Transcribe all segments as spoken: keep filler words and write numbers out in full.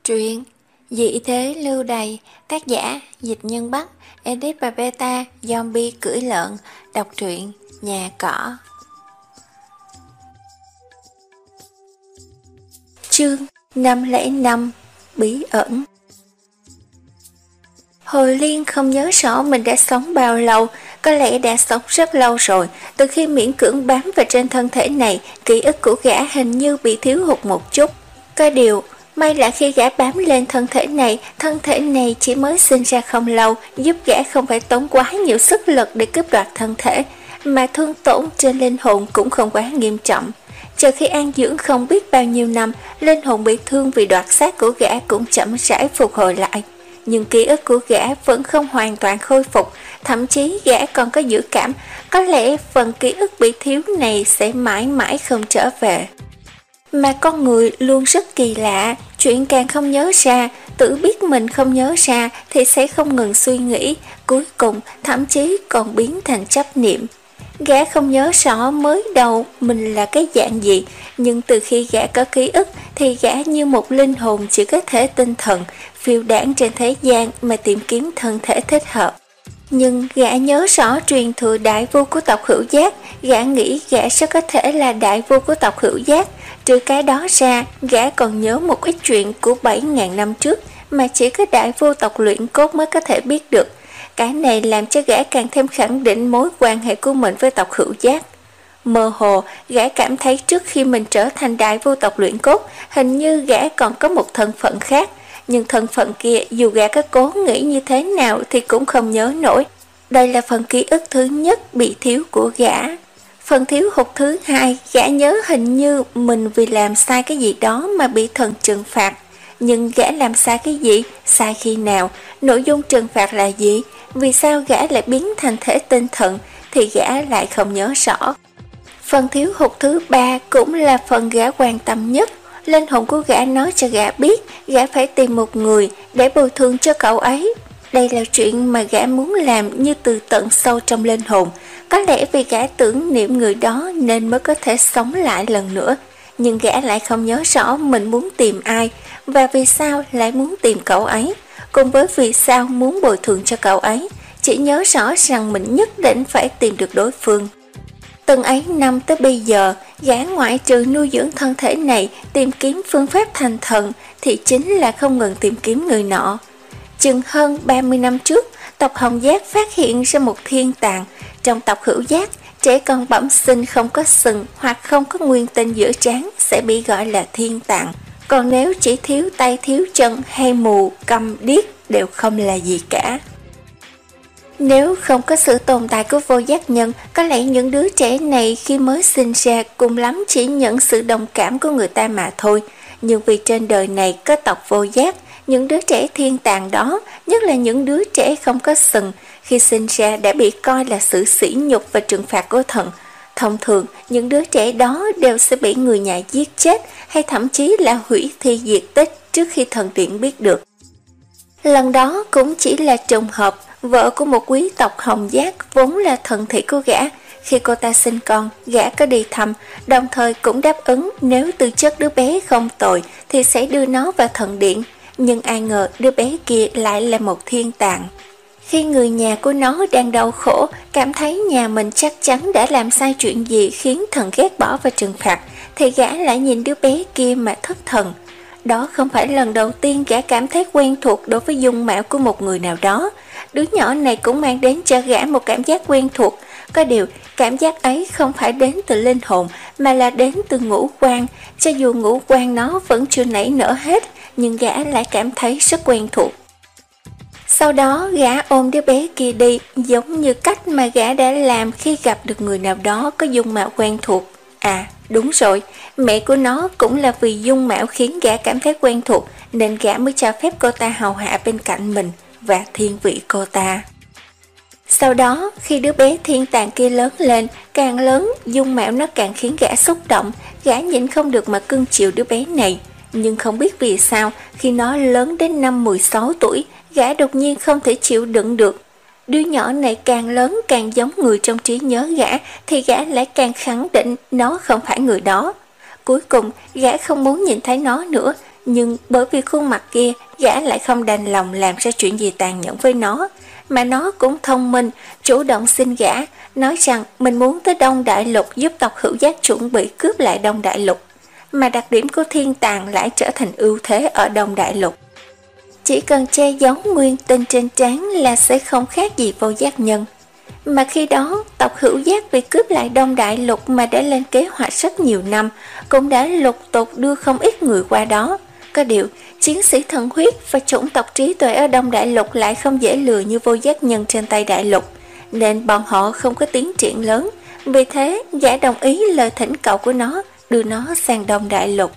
Truyện Dị thế lưu đày, tác giả Dịch Nhân Bắc, edit và beta Zombie cưỡi lợn. Đọc truyện Nhà Cỏ. Chương năm không năm Bí ẩn. Hồi Liên không nhớ rõ mình đã sống bao lâu, có lẽ đã sống rất lâu rồi. Từ khi miễn cưỡng bám vào trên thân thể này, ký ức của gã hình như bị thiếu hụt một chút. Có điều, may là khi gã bám lên thân thể này, thân thể này chỉ mới sinh ra không lâu, giúp gã không phải tốn quá nhiều sức lực để cướp đoạt thân thể, mà thương tổn trên linh hồn cũng không quá nghiêm trọng. Chờ khi an dưỡng không biết bao nhiêu năm, linh hồn bị thương vì đoạt xác của gã cũng chậm rãi phục hồi lại. Nhưng ký ức của gã vẫn không hoàn toàn khôi phục, thậm chí gã còn có dự cảm, có lẽ phần ký ức bị thiếu này sẽ mãi mãi không trở về. Mà con người luôn rất kỳ lạ, chuyện càng không nhớ ra, tự biết mình không nhớ ra thì sẽ không ngừng suy nghĩ, cuối cùng thậm chí còn biến thành chấp niệm. Gã không nhớ rõ mới đầu mình là cái dạng gì, nhưng từ khi gã có ký ức thì gã như một linh hồn chỉ có thể tinh thần, phiêu đãng trên thế gian mà tìm kiếm thân thể thích hợp. Nhưng gã nhớ rõ truyền thừa đại vua của tộc Hữu Giác, gã nghĩ gã sẽ có thể là đại vua của tộc Hữu Giác. Trừ cái đó ra, gã còn nhớ một ít chuyện của bảy ngàn năm trước mà chỉ có đại vua tộc Luyện Cốt mới có thể biết được. Cái này làm cho gã càng thêm khẳng định mối quan hệ của mình với tộc Hữu Giác. Mơ hồ, gã cảm thấy trước khi mình trở thành đại vua tộc Luyện Cốt, hình như gã còn có một thân phận khác. Nhưng thân phận kia dù gã có cố nghĩ như thế nào thì cũng không nhớ nổi. Đây là phần ký ức thứ nhất bị thiếu của gã. Phần thiếu hụt thứ hai, gã nhớ hình như mình vì làm sai cái gì đó mà bị thần trừng phạt. Nhưng gã làm sai cái gì, sai khi nào, nội dung trừng phạt là gì, vì sao gã lại biến thành thể tinh thần thì gã lại không nhớ rõ. Phần thiếu hụt thứ ba cũng là phần gã quan tâm nhất. Linh hồn của gã nói cho gã biết gã phải tìm một người để bồi thường cho cậu ấy. Đây là chuyện mà gã muốn làm như từ tận sâu trong linh hồn. Có lẽ vì gã tưởng niệm người đó nên mới có thể sống lại lần nữa. Nhưng gã lại không nhớ rõ mình muốn tìm ai và vì sao lại muốn tìm cậu ấy, cùng với vì sao muốn bồi thường cho cậu ấy. Chỉ nhớ rõ rằng mình nhất định phải tìm được đối phương. Từng ấy năm tới bây giờ, gã ngoại trừ nuôi dưỡng thân thể này, tìm kiếm phương pháp thành thần thì chính là không ngừng tìm kiếm người nọ. Chừng hơn ba mươi năm trước, tộc Hồng Giác phát hiện ra một thiên tàng. Trong tộc Hữu Giác, trẻ con bẩm sinh không có sừng hoặc không có nguyên tinh giữa trán sẽ bị gọi là thiên tàng. Còn nếu chỉ thiếu tay thiếu chân hay mù, câm, điếc đều không là gì cả. Nếu không có sự tồn tại của vô giác nhân, có lẽ những đứa trẻ này khi mới sinh ra cùng lắm chỉ nhận sự đồng cảm của người ta mà thôi. Nhưng vì trên đời này có tộc vô giác, những đứa trẻ thiên tàng đó, nhất là những đứa trẻ không có sừng, khi sinh ra đã bị coi là sự sỉ nhục và trừng phạt của thần. Thông thường, những đứa trẻ đó đều sẽ bị người nhà giết chết hay thậm chí là hủy thi diệt tích trước khi thần điện biết được. Lần đó cũng chỉ là trùng hợp, vợ của một quý tộc Hồng Giác vốn là thần thị của gã. Khi cô ta sinh con, gã có đi thăm, đồng thời cũng đáp ứng nếu tư chất đứa bé không tồi thì sẽ đưa nó vào thần điện. Nhưng ai ngờ đứa bé kia lại là một thiên tàng. Khi người nhà của nó đang đau khổ, cảm thấy nhà mình chắc chắn đã làm sai chuyện gì khiến thần ghét bỏ và trừng phạt, thì gã lại nhìn đứa bé kia mà thất thần. Đó không phải lần đầu tiên gã cảm thấy quen thuộc đối với dung mạo của một người nào đó. Đứa nhỏ này cũng mang đến cho gã một cảm giác quen thuộc. Có điều, cảm giác ấy không phải đến từ linh hồn mà là đến từ ngũ quan. Cho dù ngũ quan nó vẫn chưa nảy nở hết, nhưng gã lại cảm thấy rất quen thuộc. Sau đó gã ôm đứa bé kia đi, giống như cách mà gã đã làm khi gặp được người nào đó có dung mạo quen thuộc. À, đúng rồi, mẹ của nó cũng là vì dung mạo khiến gã cảm thấy quen thuộc, nên gã mới cho phép cô ta hầu hạ bên cạnh mình và thiên vị cô ta. Sau đó, khi đứa bé thiên tàng kia lớn lên, càng lớn, dung mạo nó càng khiến gã xúc động, gã nhịn không được mà cưng chiều đứa bé này. Nhưng không biết vì sao, khi nó lớn đến năm mười sáu tuổi, gã đột nhiên không thể chịu đựng được. Đứa nhỏ này càng lớn càng giống người trong trí nhớ gã, thì gã lại càng khẳng định nó không phải người đó. Cuối cùng, gã không muốn nhìn thấy nó nữa, Nhưng bởi vì khuôn mặt kia, gã lại không đành lòng làm ra chuyện gì tàn nhẫn với nó, mà nó cũng thông minh, chủ động xin gã, nói rằng mình muốn tới Đông Đại Lục giúp tộc Hữu Giác chuẩn bị cướp lại Đông Đại Lục, mà đặc điểm của thiên tàng lại trở thành ưu thế ở Đông Đại Lục. Chỉ cần che giấu nguyên tinh trên trán là sẽ không khác gì Vô Giác Nhân. Mà khi đó, tộc Hữu Giác vì cướp lại Đông Đại Lục mà đã lên kế hoạch rất nhiều năm, cũng đã lục tục đưa không ít người qua đó. Có điều, chiến sĩ thần huyết và chủng tộc trí tuệ ở Đông Đại Lục lại không dễ lừa như Vô Giác Nhân trên Tây Đại Lục, nên bọn họ không có tiến triển lớn. Vì thế, gã đồng ý lời thỉnh cầu của nó, đưa nó sang Đông Đại Lục.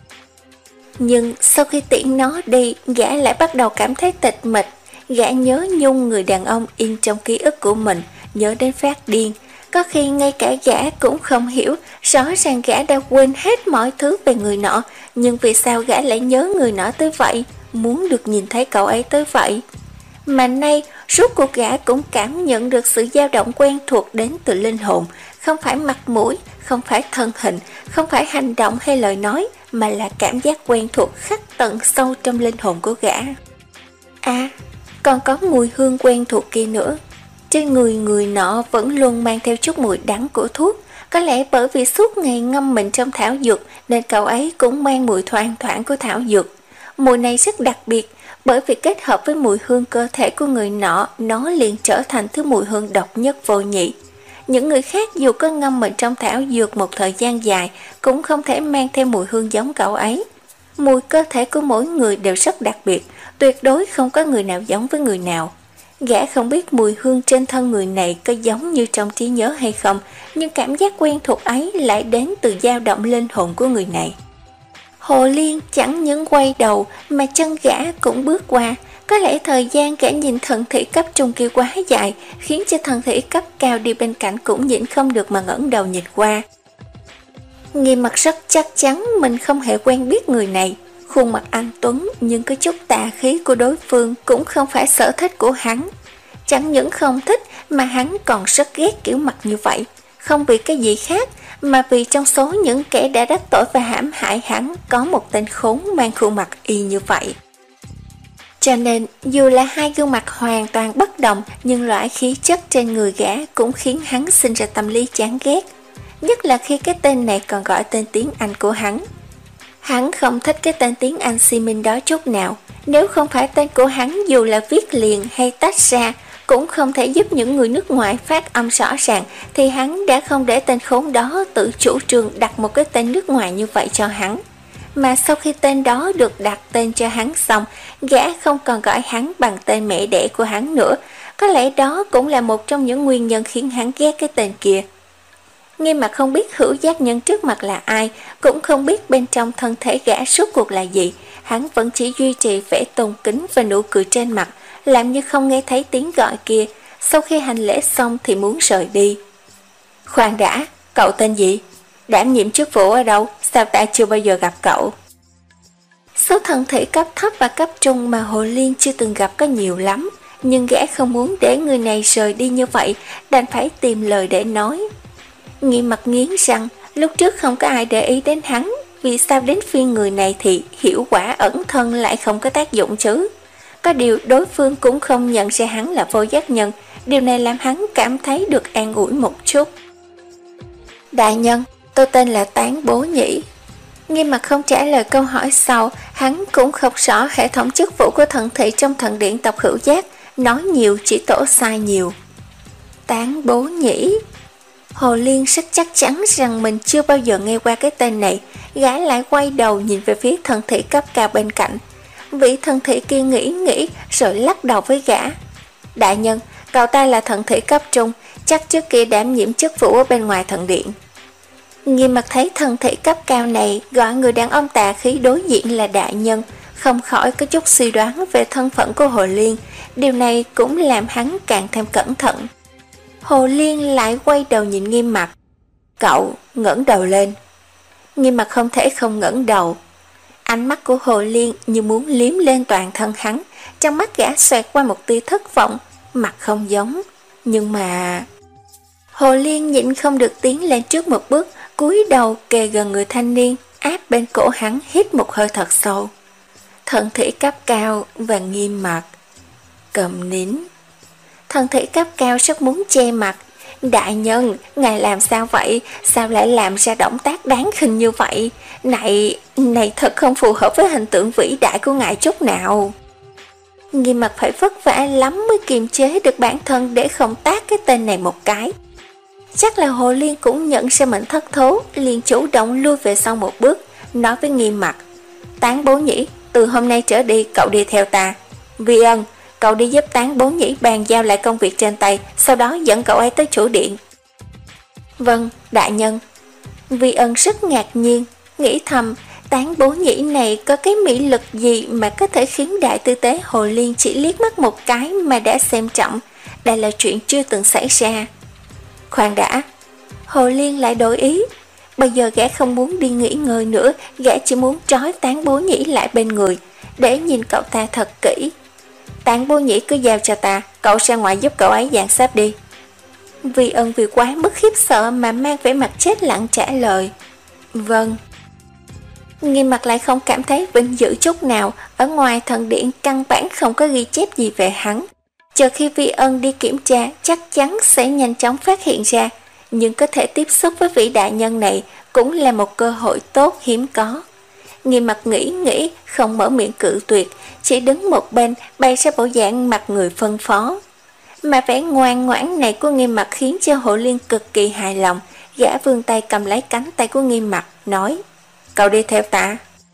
Nhưng sau khi tiễn nó đi, gã lại bắt đầu cảm thấy tịch mịch. Gã nhớ nhung người đàn ông in trong ký ức của mình, nhớ đến phát điên. Có khi ngay cả gã cũng không hiểu, rõ ràng gã đã quên hết mọi thứ về người nọ, nhưng vì sao gã lại nhớ người nọ tới vậy, muốn được nhìn thấy cậu ấy tới vậy. Mà nay, rốt cuộc gã cũng cảm nhận được sự dao động quen thuộc đến từ linh hồn, không phải mặt mũi, không phải thân hình, không phải hành động hay lời nói, mà là cảm giác quen thuộc khắc tận sâu trong linh hồn của gã. À, còn có mùi hương quen thuộc kia nữa. Trên người người nọ vẫn luôn mang theo chút mùi đắng của thuốc. Có lẽ bởi vì suốt ngày ngâm mình trong thảo dược nên cậu ấy cũng mang mùi thoang thoảng của thảo dược. Mùi này rất đặc biệt, bởi vì kết hợp với mùi hương cơ thể của người nọ, nó liền trở thành thứ mùi hương độc nhất vô nhị. Những người khác dù có ngâm mình trong thảo dược một thời gian dài cũng không thể mang theo mùi hương giống cậu ấy. Mùi cơ thể của mỗi người đều rất đặc biệt, tuyệt đối không có người nào giống với người nào. Gã không biết mùi hương trên thân người này có giống như trong trí nhớ hay không, nhưng cảm giác quen thuộc ấy lại đến từ dao động linh hồn của người này. Hồ Liên chẳng những quay đầu mà chân gã cũng bước qua. Có lẽ thời gian gã nhìn thần thị cấp trung kia quá dài, khiến cho thần thị cấp cao đi bên cạnh cũng nhịn không được mà ngẩng đầu nhìn qua. Nghiêm Mặt rất chắc chắn mình không hề quen biết người này. Khuôn mặt anh tuấn nhưng có chút tà khí của đối phương cũng không phải sở thích của hắn. Chẳng những không thích mà hắn còn rất ghét kiểu mặt như vậy. Không vì cái gì khác mà vì trong số những kẻ đã đắc tội và hãm hại hắn có một tên khốn mang khuôn mặt y như vậy. Cho nên dù là hai gương mặt hoàn toàn bất đồng, nhưng loại khí chất trên người gã cũng khiến hắn sinh ra tâm lý chán ghét. Nhất là khi cái tên này còn gọi tên tiếng Anh của hắn. Hắn không thích cái tên tiếng Anh xi minh đó chút nào. Nếu không phải tên của hắn dù là viết liền hay tách ra cũng không thể giúp những người nước ngoài phát âm rõ ràng, thì hắn đã không để tên khốn đó tự chủ trương đặt một cái tên nước ngoài như vậy cho hắn. Mà sau khi tên đó được đặt tên cho hắn xong, gã không còn gọi hắn bằng tên mẹ đẻ của hắn nữa. Có lẽ đó cũng là một trong những nguyên nhân khiến hắn ghét cái tên kia. Nghiêm Mặt không biết Hữu Giác Nhân trước mặt là ai, cũng không biết bên trong thân thể gã suốt cuộc là gì. Hắn vẫn chỉ duy trì vẻ tôn kính và nụ cười trên mặt, làm như không nghe thấy tiếng gọi kia. Sau khi hành lễ xong thì muốn rời đi. Khoan đã, cậu tên gì? Đảm nhiệm chức vụ ở đâu? Sao ta chưa bao giờ gặp cậu? Số thần thể cấp thấp và cấp trung mà Hồ Liên chưa từng gặp có nhiều lắm, nhưng gã không muốn để người này rời đi như vậy, đành phải tìm lời để nói. Nghiêm Mặt nghiến răng, lúc trước không có ai để ý đến hắn, vì sao đến phiên người này thì hiệu quả ẩn thân lại không có tác dụng chứ? Có điều đối phương cũng không nhận ra hắn là Vô Giác Nhân, điều này làm hắn cảm thấy được an ủi một chút. Đại nhân, tôi tên là Tán Bố Nhĩ. Nghiêm Mặt không trả lời câu hỏi sau, hắn cũng không rõ hệ thống chức vụ của thần thị trong thần điện tộc Hữu Giác, nói nhiều chỉ tổ sai nhiều. Tán Bố Nhĩ. Hồ Liên rất chắc chắn rằng mình chưa bao giờ nghe qua cái tên này, gã lại quay đầu nhìn về phía thần thị cấp cao bên cạnh. Vị thần thị kia nghĩ nghĩ rồi lắc đầu với gã. Đại nhân, cậu ta là thần thị cấp trung, chắc trước kia đảm nhiệm chức vụ ở bên ngoài thần điện. Nghiêm Mặt thấy thần thị cấp cao này gọi người đàn ông tà khí đối diện là đại nhân, không khỏi có chút suy đoán về thân phận của Hồ Liên. Điều này cũng làm hắn càng thêm cẩn thận. Hồ Liên lại quay đầu nhìn Nghiêm Mặt. Cậu ngẩng đầu lên. Nghiêm Mặt không thể không ngẩng đầu. Ánh mắt của Hồ Liên như muốn liếm lên toàn thân hắn, trong mắt gã xoẹt qua một tia thất vọng, mặt không giống. Nhưng mà... Hồ Liên nhịn không được tiến lên trước một bước, cúi đầu kề gần người thanh niên, áp bên cổ hắn hít một hơi thật sâu. Thần thủy cấp cao và Nghiêm Mặc. Cầm nín. Thần thủy cấp cao rất muốn che mặt. Đại nhân, ngài làm sao vậy? Sao lại làm ra động tác đáng khinh như vậy? Này, này thật không phù hợp với hình tượng vĩ đại của ngài chút nào. Nghiêm Mặc phải vất vả lắm mới kiềm chế được bản thân để không tát cái tên này một cái. Chắc là Hồ Liên cũng nhận ra mình thất thố, liền chủ động lui về sau một bước, nói với Nghiêm Mặc: Tán Bố Nhĩ, từ hôm nay trở đi cậu đi theo ta. Vi Ân, cậu đi giúp Tán Bố Nhĩ bàn giao lại công việc trên tay, sau đó dẫn cậu ấy tới chủ điện. Vâng, đại nhân. Vi Ân rất ngạc nhiên, nghĩ thầm, Tán Bố Nhĩ này có cái mỹ lực gì mà có thể khiến đại tư tế Hồ Liên chỉ liếc mắt một cái mà đã xem trọng. Đây là chuyện chưa từng xảy ra. Khoan đã, Hồ Liên lại đổi ý. Bây giờ gã không muốn đi nghỉ ngơi nữa, gã chỉ muốn trói Tán Bố Nhĩ lại bên người, để nhìn cậu ta thật kỹ. Tán Bố Nhĩ cứ giao cho ta, cậu ra ngoài giúp cậu ấy dàn xếp đi. Vi Ân vì quá mức khiếp sợ mà mang vẻ mặt chết lặng trả lời: Vâng. Nghiêm Mặc lại không cảm thấy vinh dự chút nào, ở ngoài thần điện căn bản không có ghi chép gì về hắn. Chờ khi Vi Ân đi kiểm tra, chắc chắn sẽ nhanh chóng phát hiện ra, nhưng có thể tiếp xúc với vị đại nhân này cũng là một cơ hội tốt hiếm có. Nghiêm Mặc nghĩ nghĩ, không mở miệng cự tuyệt, chỉ đứng một bên bày ra bộ dạng mặt người phân phó. Mà vẻ ngoan ngoãn này của Nghiêm Mặc khiến cho Hồ Liên cực kỳ hài lòng. Gã vươn tay cầm lấy cánh tay của Nghiêm Mặc, nói: Cậu đi theo ta.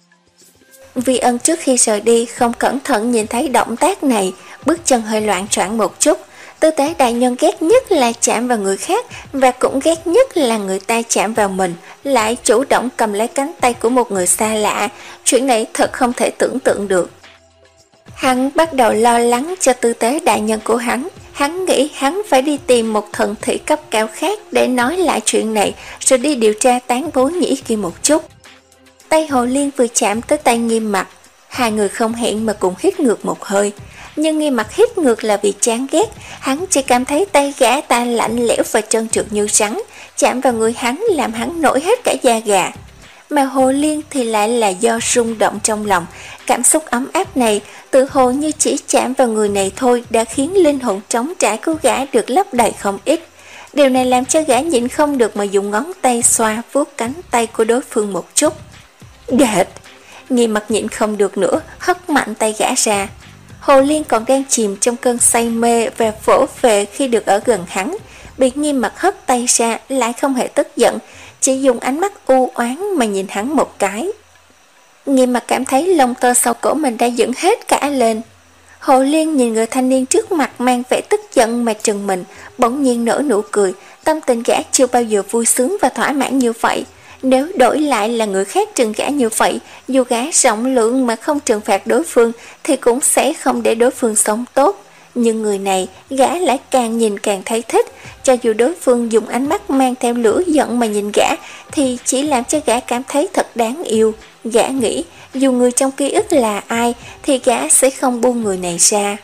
Vi Ân trước khi rời đi không cẩn thận nhìn thấy động tác này, bước chân hơi loạn choạng một chút. Tư tế đại nhân ghét nhất là chạm vào người khác, và cũng ghét nhất là người ta chạm vào mình, lại chủ động cầm lấy cánh tay của một người xa lạ. Chuyện này thật không thể tưởng tượng được. Hắn bắt đầu lo lắng cho tư tế đại nhân của hắn. Hắn nghĩ hắn phải đi tìm một thần thủy cấp cao khác để nói lại chuyện này, rồi đi điều tra Tán Bố Nhĩ kia một chút. Tay Hồ Liên vừa chạm tới tay Nghiêm Mặc, hai người không hẹn mà cùng hít ngược một hơi. Nhưng Nghiêm Mặc hít ngược là vì chán ghét, hắn chỉ cảm thấy tay gã ta lạnh lẽo và trơn trượt như rắn, chạm vào người hắn làm hắn nổi hết cả da gà. Mà Hồ Liên thì lại là do rung động trong lòng, cảm xúc ấm áp này tự hồ như chỉ chạm vào người này thôi đã khiến linh hồn trống trải của gã được lấp đầy không ít. Điều này làm cho gã nhịn không được mà dùng ngón tay xoa vuốt cánh tay của đối phương một chút. Đệt! Nghiêm Mặc nhịn không được nữa, hất mạnh tay gã ra. Hồ Liên còn đang chìm trong cơn say mê và phổ phệ khi được ở gần hắn, bị Nghiêm Mặc hất tay ra lại không hề tức giận, chỉ dùng ánh mắt u oán mà nhìn hắn một cái. Nghiêm Mặc cảm thấy lông tơ sau cổ mình đã dựng hết cả lên. Hồ Liên nhìn người thanh niên trước mặt mang vẻ tức giận mà trừng mình, bỗng nhiên nở nụ cười. Tâm tình gã chưa bao giờ vui sướng và thỏa mãn như vậy. Nếu đổi lại là người khác trừng gã như vậy, dù gã rộng lượng mà không trừng phạt đối phương thì cũng sẽ không để đối phương sống tốt. Nhưng người này, gã lại càng nhìn càng thấy thích. Cho dù đối phương dùng ánh mắt mang theo lửa giận mà nhìn gã thì chỉ làm cho gã cảm thấy thật đáng yêu. Gã nghĩ dù người trong ký ức là ai thì gã sẽ không buông người này ra.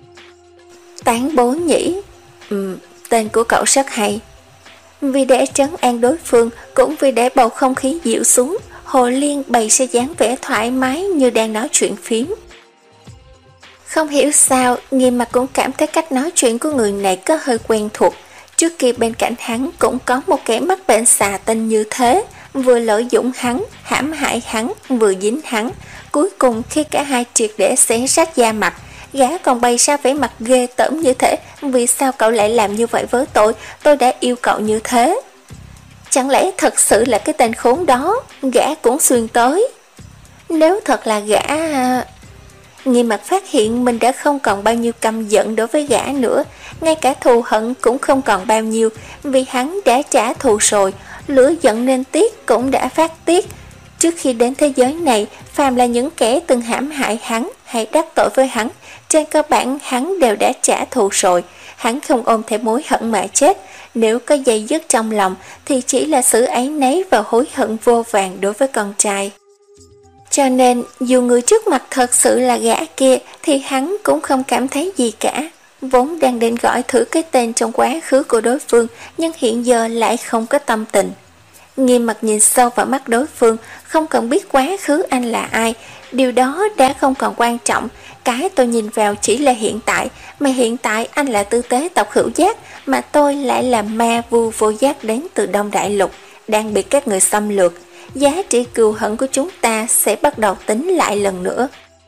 Tán Bố Nhĩ, ừ, tên của cậu rất hay. Vì để trấn an đối phương, cũng vì để bầu không khí dịu xuống, Hồ Liên bày ra dáng vẻ thoải mái như đang nói chuyện phím. Không hiểu sao, Nghiêm Mặc cũng cảm thấy cách nói chuyện của người này có hơi quen thuộc. Trước kia bên cạnh hắn cũng có một kẻ mắc bệnh xà tinh như thế, vừa lợi dụng hắn, hãm hại hắn, vừa dính hắn. Cuối cùng khi cả hai triệt để xé rách da mặt, gã còn bày ra vẻ mặt ghê tởm như thế. Vì sao cậu lại làm như vậy với tôi? Tôi đã yêu cậu như thế. Chẳng lẽ thật sự là cái tên khốn đó gã cũng xuyên tới? Nếu thật là gã... Nghiêm Mặc phát hiện mình đã không còn bao nhiêu căm giận đối với gã nữa, ngay cả thù hận cũng không còn bao nhiêu, vì hắn đã trả thù rồi, lửa giận nên tiết cũng đã phát tiết. Trước khi đến thế giới này, phàm là những kẻ từng hãm hại hắn hay đắc tội với hắn, trên cơ bản hắn đều đã trả thù rồi, hắn không ôm theo mối hận mà chết. Nếu có dây dứt trong lòng thì chỉ là sự áy náy và hối hận vô vàn đối với con trai. Cho nên dù người trước mặt thật sự là gã kia thì hắn cũng không cảm thấy gì cả. Vốn đang định gọi thử cái tên trong quá khứ của đối phương, nhưng hiện giờ lại không có tâm tình. Nghiêm Mặc nhìn sâu vào mắt đối phương, không cần biết quá khứ anh là ai, Điều đó đã không còn quan trọng, cái tôi nhìn vào chỉ là hiện tại, mà hiện tại anh là tư tế tộc Hữu Giác, mà tôi lại là ma vu vô giác đến từ Đông Đại Lục, đang bị các người xâm lược. Giá trị cừu hận của chúng ta sẽ bắt đầu tính lại lần nữa.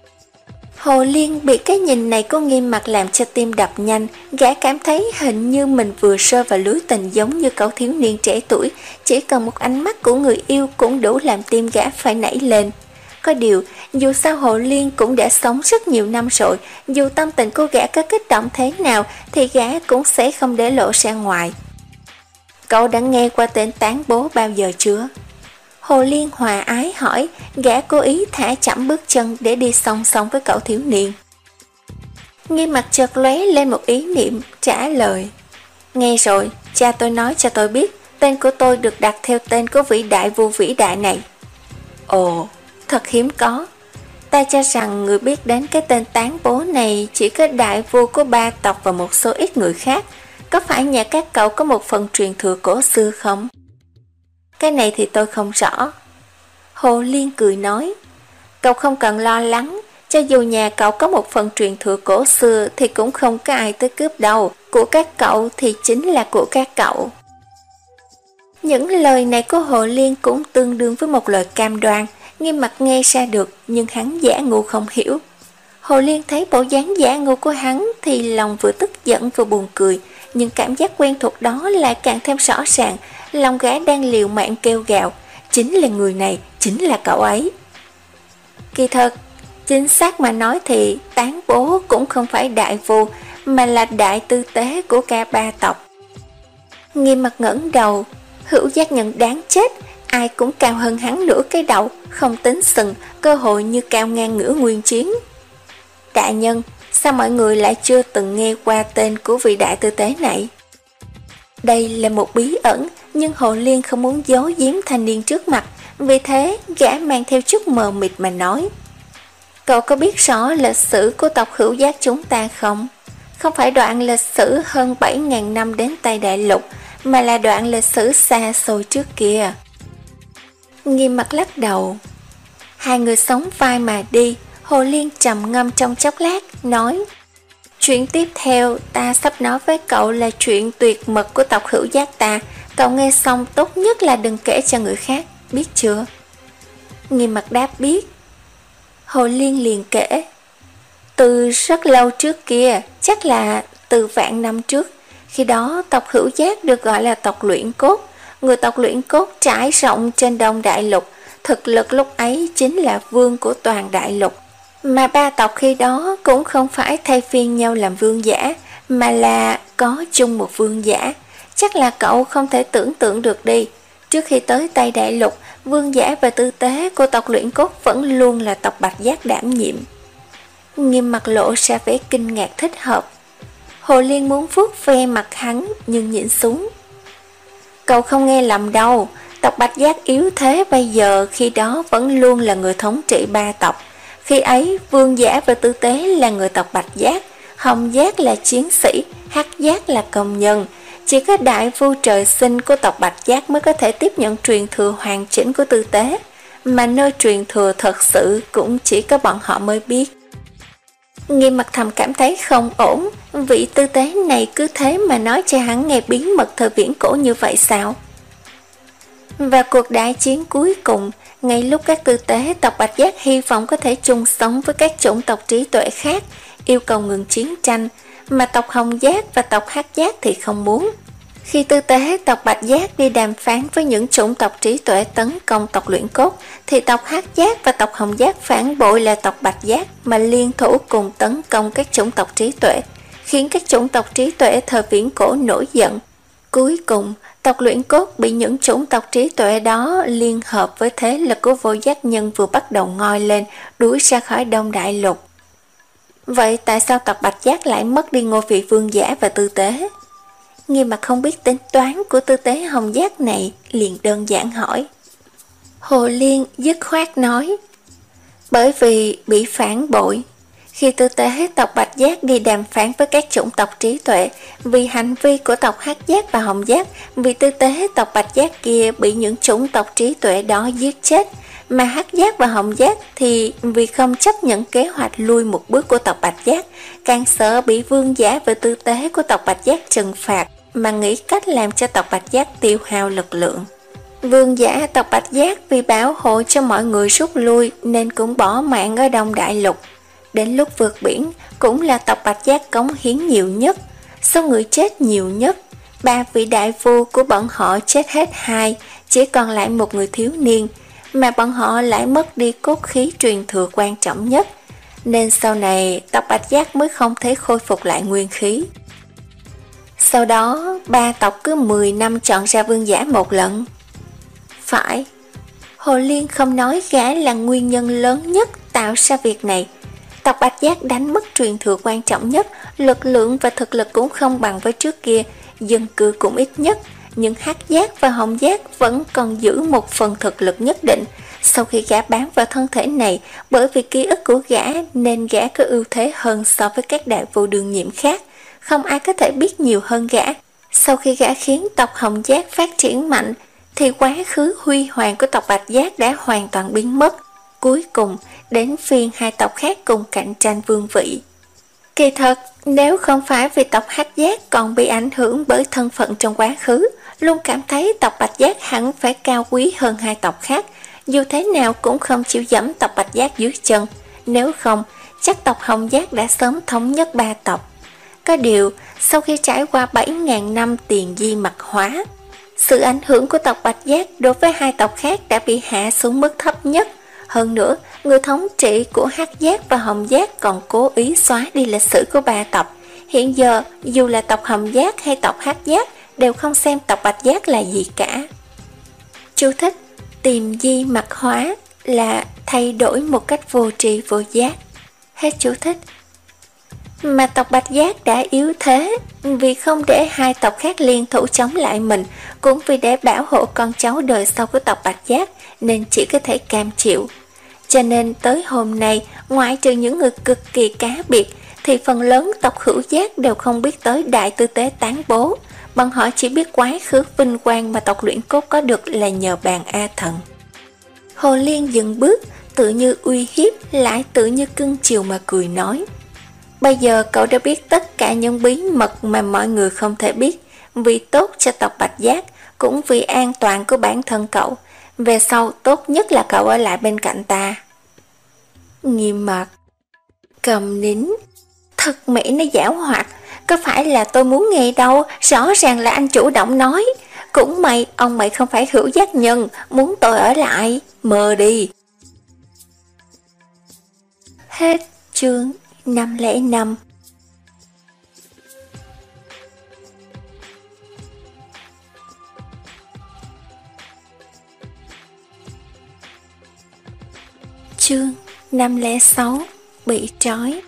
Hồ Liên bị cái nhìn này của Nghiêm Mặc làm cho tim đập nhanh, gã cảm thấy hình như mình vừa rơi vào lưới tình giống như cậu thiếu niên trẻ tuổi, chỉ cần một ánh mắt của người yêu cũng đủ làm tim gã phải nảy lên. Có điều, dù sao Hồ Liên cũng đã sống rất nhiều năm rồi, dù tâm tình của gã có kích động thế nào thì gã cũng sẽ không để lộ ra ngoài. Cậu đã nghe qua tên Tán Bố bao giờ chưa? Hồ Liên hòa ái hỏi, gã cố ý thả chậm bước chân để đi song song với cậu thiếu niên. Nghiêm Mặc chợt lóe lên một ý niệm, trả lời. Nghe rồi, cha tôi nói cho tôi biết, tên của tôi được đặt theo tên của vị đại vua vĩ đại này. Ồ, thật hiếm có. Ta cho rằng người biết đến cái tên Tán Bố này chỉ có đại vua của ba tộc và một số ít người khác. Có phải nhà các cậu có một phần truyền thừa cổ xưa không? Cái này thì tôi không rõ. Hồ Liên cười nói, cậu không cần lo lắng, cho dù nhà cậu có một phần truyền thừa cổ xưa thì cũng không có ai tới cướp đâu, của các cậu thì chính là của các cậu. Những lời này của Hồ Liên cũng tương đương với một lời cam đoan, Nghiêm Mặc nghe ra được nhưng hắn giả ngu không hiểu. Hồ Liên thấy bộ dáng giả ngu của hắn thì lòng vừa tức giận vừa buồn cười, nhưng cảm giác quen thuộc đó lại càng thêm rõ ràng. Lòng gã đang liều mạng kêu gào, chính là người này, chính là cậu ấy. Kỳ thật, chính xác mà nói thì Tán Bố cũng không phải đại vua, mà là đại tư tế của cả ba tộc. Nghiêm Mặc ngẩng đầu, Hữu Giác nhận đáng chết, ai cũng cao hơn hắn nửa cái đầu, không tính sừng, cơ hội như cao ngang ngửa nguyên chiến. Đại nhân, sao mọi người lại chưa từng nghe qua tên của vị đại tư tế này? Đây là một bí ẩn, nhưng Hồ Liên không muốn giấu giếm thanh niên trước mặt, vì thế gã mang theo chút mờ mịt mà nói. Cậu có biết rõ lịch sử của tộc Hữu Giác chúng ta không? Không phải đoạn lịch sử hơn bảy nghìn năm đến Tây Đại Lục, mà là đoạn lịch sử xa xôi trước kia. Nghiêm Mặc lắc đầu. Hai người sống vai mà đi. Hồ Liên trầm ngâm trong chốc lát, nói. Chuyện tiếp theo ta sắp nói với cậu là chuyện tuyệt mật của tộc Hữu Giác ta. Cậu nghe xong tốt nhất là đừng kể cho người khác, biết chưa? Nghiêm Mặc đáp biết. Hồ Liên liền kể. Từ rất lâu trước kia, chắc là từ vạn năm trước, khi đó tộc Hữu Giác được gọi là tộc Luyện Cốt. Người tộc Luyện Cốt trải rộng trên Đông Đại Lục, thực lực lúc ấy chính là vương của toàn Đại Lục. Mà ba tộc khi đó cũng không phải thay phiên nhau làm vương giả, mà là có chung một vương giả. Chắc là cậu không thể tưởng tượng được đi. Trước khi tới Tây Đại Lục, vương giả và tư tế của tộc Luyện Cốt vẫn luôn là tộc Bạch Giác đảm nhiệm. Nghiêm Mặc lộ ra vẻ kinh ngạc thích hợp. Hồ Liên muốn vuốt ve mặt hắn nhưng nhịn xuống. Cậu không nghe lầm đâu, tộc Bạch Giác yếu thế bây giờ khi đó vẫn luôn là người thống trị ba tộc. Khi ấy, vương giả và tư tế là người tộc Bạch Giác, Hồng Giác là chiến sĩ, Hắc Giác là công nhân. Chỉ có đại vua trời sinh của tộc Bạch Giác mới có thể tiếp nhận truyền thừa hoàn chỉnh của tư tế, mà nơi truyền thừa thật sự cũng chỉ có bọn họ mới biết. Nghiêm Mặc thầm cảm thấy không ổn, vị tư tế này cứ thế mà nói cho hắn nghe bí mật thời viễn cổ như vậy sao? Và cuộc đại chiến cuối cùng, ngay lúc các tư tế tộc Bạch Giác hy vọng có thể chung sống với các chủng tộc trí tuệ khác, yêu cầu ngừng chiến tranh, mà tộc Hồng Giác và tộc Hắc Giác thì không muốn. Khi tư tế tộc Bạch Giác đi đàm phán với những chủng tộc trí tuệ tấn công tộc Luyện Cốt, thì tộc Hắc Giác và tộc Hồng Giác phản bội là tộc Bạch Giác mà liên thủ cùng tấn công các chủng tộc trí tuệ, khiến các chủng tộc trí tuệ thời viễn cổ nổi giận. Cuối cùng, tộc Luyện Cốt bị những chủng tộc trí tuệ đó liên hợp với thế lực của vô giác nhân vừa bắt đầu ngoi lên, đuổi ra khỏi Đông Đại Lục. Vậy tại sao tộc Bạch Giác lại mất đi ngôi vị vương giả và tư tế? Nghiêm Mặc không biết tính toán của tư tế Hồng Giác này, liền đơn giản hỏi. Hồ Liên dứt khoát nói, bởi vì bị phản bội. Khi tư tế tộc Bạch Giác đi đàm phán với các chủng tộc trí tuệ, vì hành vi của tộc Hắc Giác và Hồng Giác, vì tư tế tộc Bạch Giác kia bị những chủng tộc trí tuệ đó giết chết, Mà Hắc Giác và Hồng Giác thì vì không chấp nhận kế hoạch lui một bước của tộc Bạch Giác, càng sợ bị vương giả và tư tế của tộc Bạch Giác trừng phạt, mà nghĩ cách làm cho tộc Bạch Giác tiêu hao lực lượng. Vương giả tộc Bạch Giác vì bảo hộ cho mọi người rút lui nên cũng bỏ mạng ở Đông Đại Lục. Đến lúc vượt biển cũng là tộc Bạch Giác cống hiến nhiều nhất, số người chết nhiều nhất. Ba vị đại vua của bọn họ chết hết hai, chỉ còn lại một người thiếu niên, mà bọn họ lại mất đi cốt khí truyền thừa quan trọng nhất, nên sau này tộc Bạch Giác mới không thể khôi phục lại nguyên khí. Sau đó, ba tộc cứ mười năm chọn ra vương giả một lần. Phải, Hồ Liên không nói gã là nguyên nhân lớn nhất tạo ra việc này. Tộc Bạch Giác đánh mất truyền thừa quan trọng nhất, lực lượng và thực lực cũng không bằng với trước kia, dân cư cũng ít nhất, nhưng Hắc Giác và Hồng Giác vẫn còn giữ một phần thực lực nhất định. Sau khi gã bám vào thân thể này, bởi vì ký ức của gã nên gã có ưu thế hơn so với các đại vô đương nhiệm khác, không ai có thể biết nhiều hơn gã. Sau khi gã khiến tộc Hồng Giác phát triển mạnh, thì quá khứ huy hoàng của tộc Bạch Giác đã hoàn toàn biến mất. Cuối cùng, đến phiên hai tộc khác cùng cạnh tranh vương vị. Kỳ thật, nếu không phải vì tộc Hắc Giác còn bị ảnh hưởng bởi thân phận trong quá khứ, luôn cảm thấy tộc Bạch Giác hẳn phải cao quý hơn hai tộc khác, dù thế nào cũng không chịu giẫm tộc Bạch Giác dưới chân. Nếu không, chắc tộc Hồng Giác đã sớm thống nhất ba tộc. Có điều, sau khi trải qua bảy nghìn năm tiền di mật hóa, sự ảnh hưởng của tộc Bạch Giác đối với hai tộc khác đã bị hạ xuống mức thấp nhất. Hơn nữa, người thống trị của Hắc Giác và Hồng Giác còn cố ý xóa đi lịch sử của ba tộc. Hiện giờ, dù là tộc Hồng Giác hay tộc Hắc Giác đều không xem tộc Bạch Giác là gì cả. Chú thích: tìm di mật hóa là thay đổi một cách vô tri vô giác. Hết chú thích. Mà tộc Bạch Giác đã yếu thế vì không để hai tộc khác liên thủ chống lại mình, cũng vì để bảo hộ con cháu đời sau của tộc Bạch Giác nên chỉ có thể cam chịu. Cho nên tới hôm nay, ngoại trừ những người cực kỳ cá biệt, thì phần lớn tộc Hữu Giác đều không biết tới đại tư tế tán bố. Bọn họ chỉ biết quá khứ vinh quang mà tộc Luyện Cốt có được là nhờ bàn A Thần. Hồ Liên dừng bước, tự như uy hiếp, lại tự như cưng chiều mà cười nói: bây giờ cậu đã biết tất cả những bí mật mà mọi người không thể biết, vì tốt cho tộc Bạch Giác, cũng vì an toàn của bản thân cậu. Về sau tốt nhất là cậu ở lại bên cạnh ta. Nghiêm mặt, cầm nín, thật mẹ nó giảo hoạt. Có phải là tôi muốn nghe đâu, rõ ràng là anh chủ động nói. Cũng may ông mày không phải hữu giác nhân, muốn tôi ở lại, mơ đi. Hết chương năm không năm. Chương năm không sáu. Bị trói.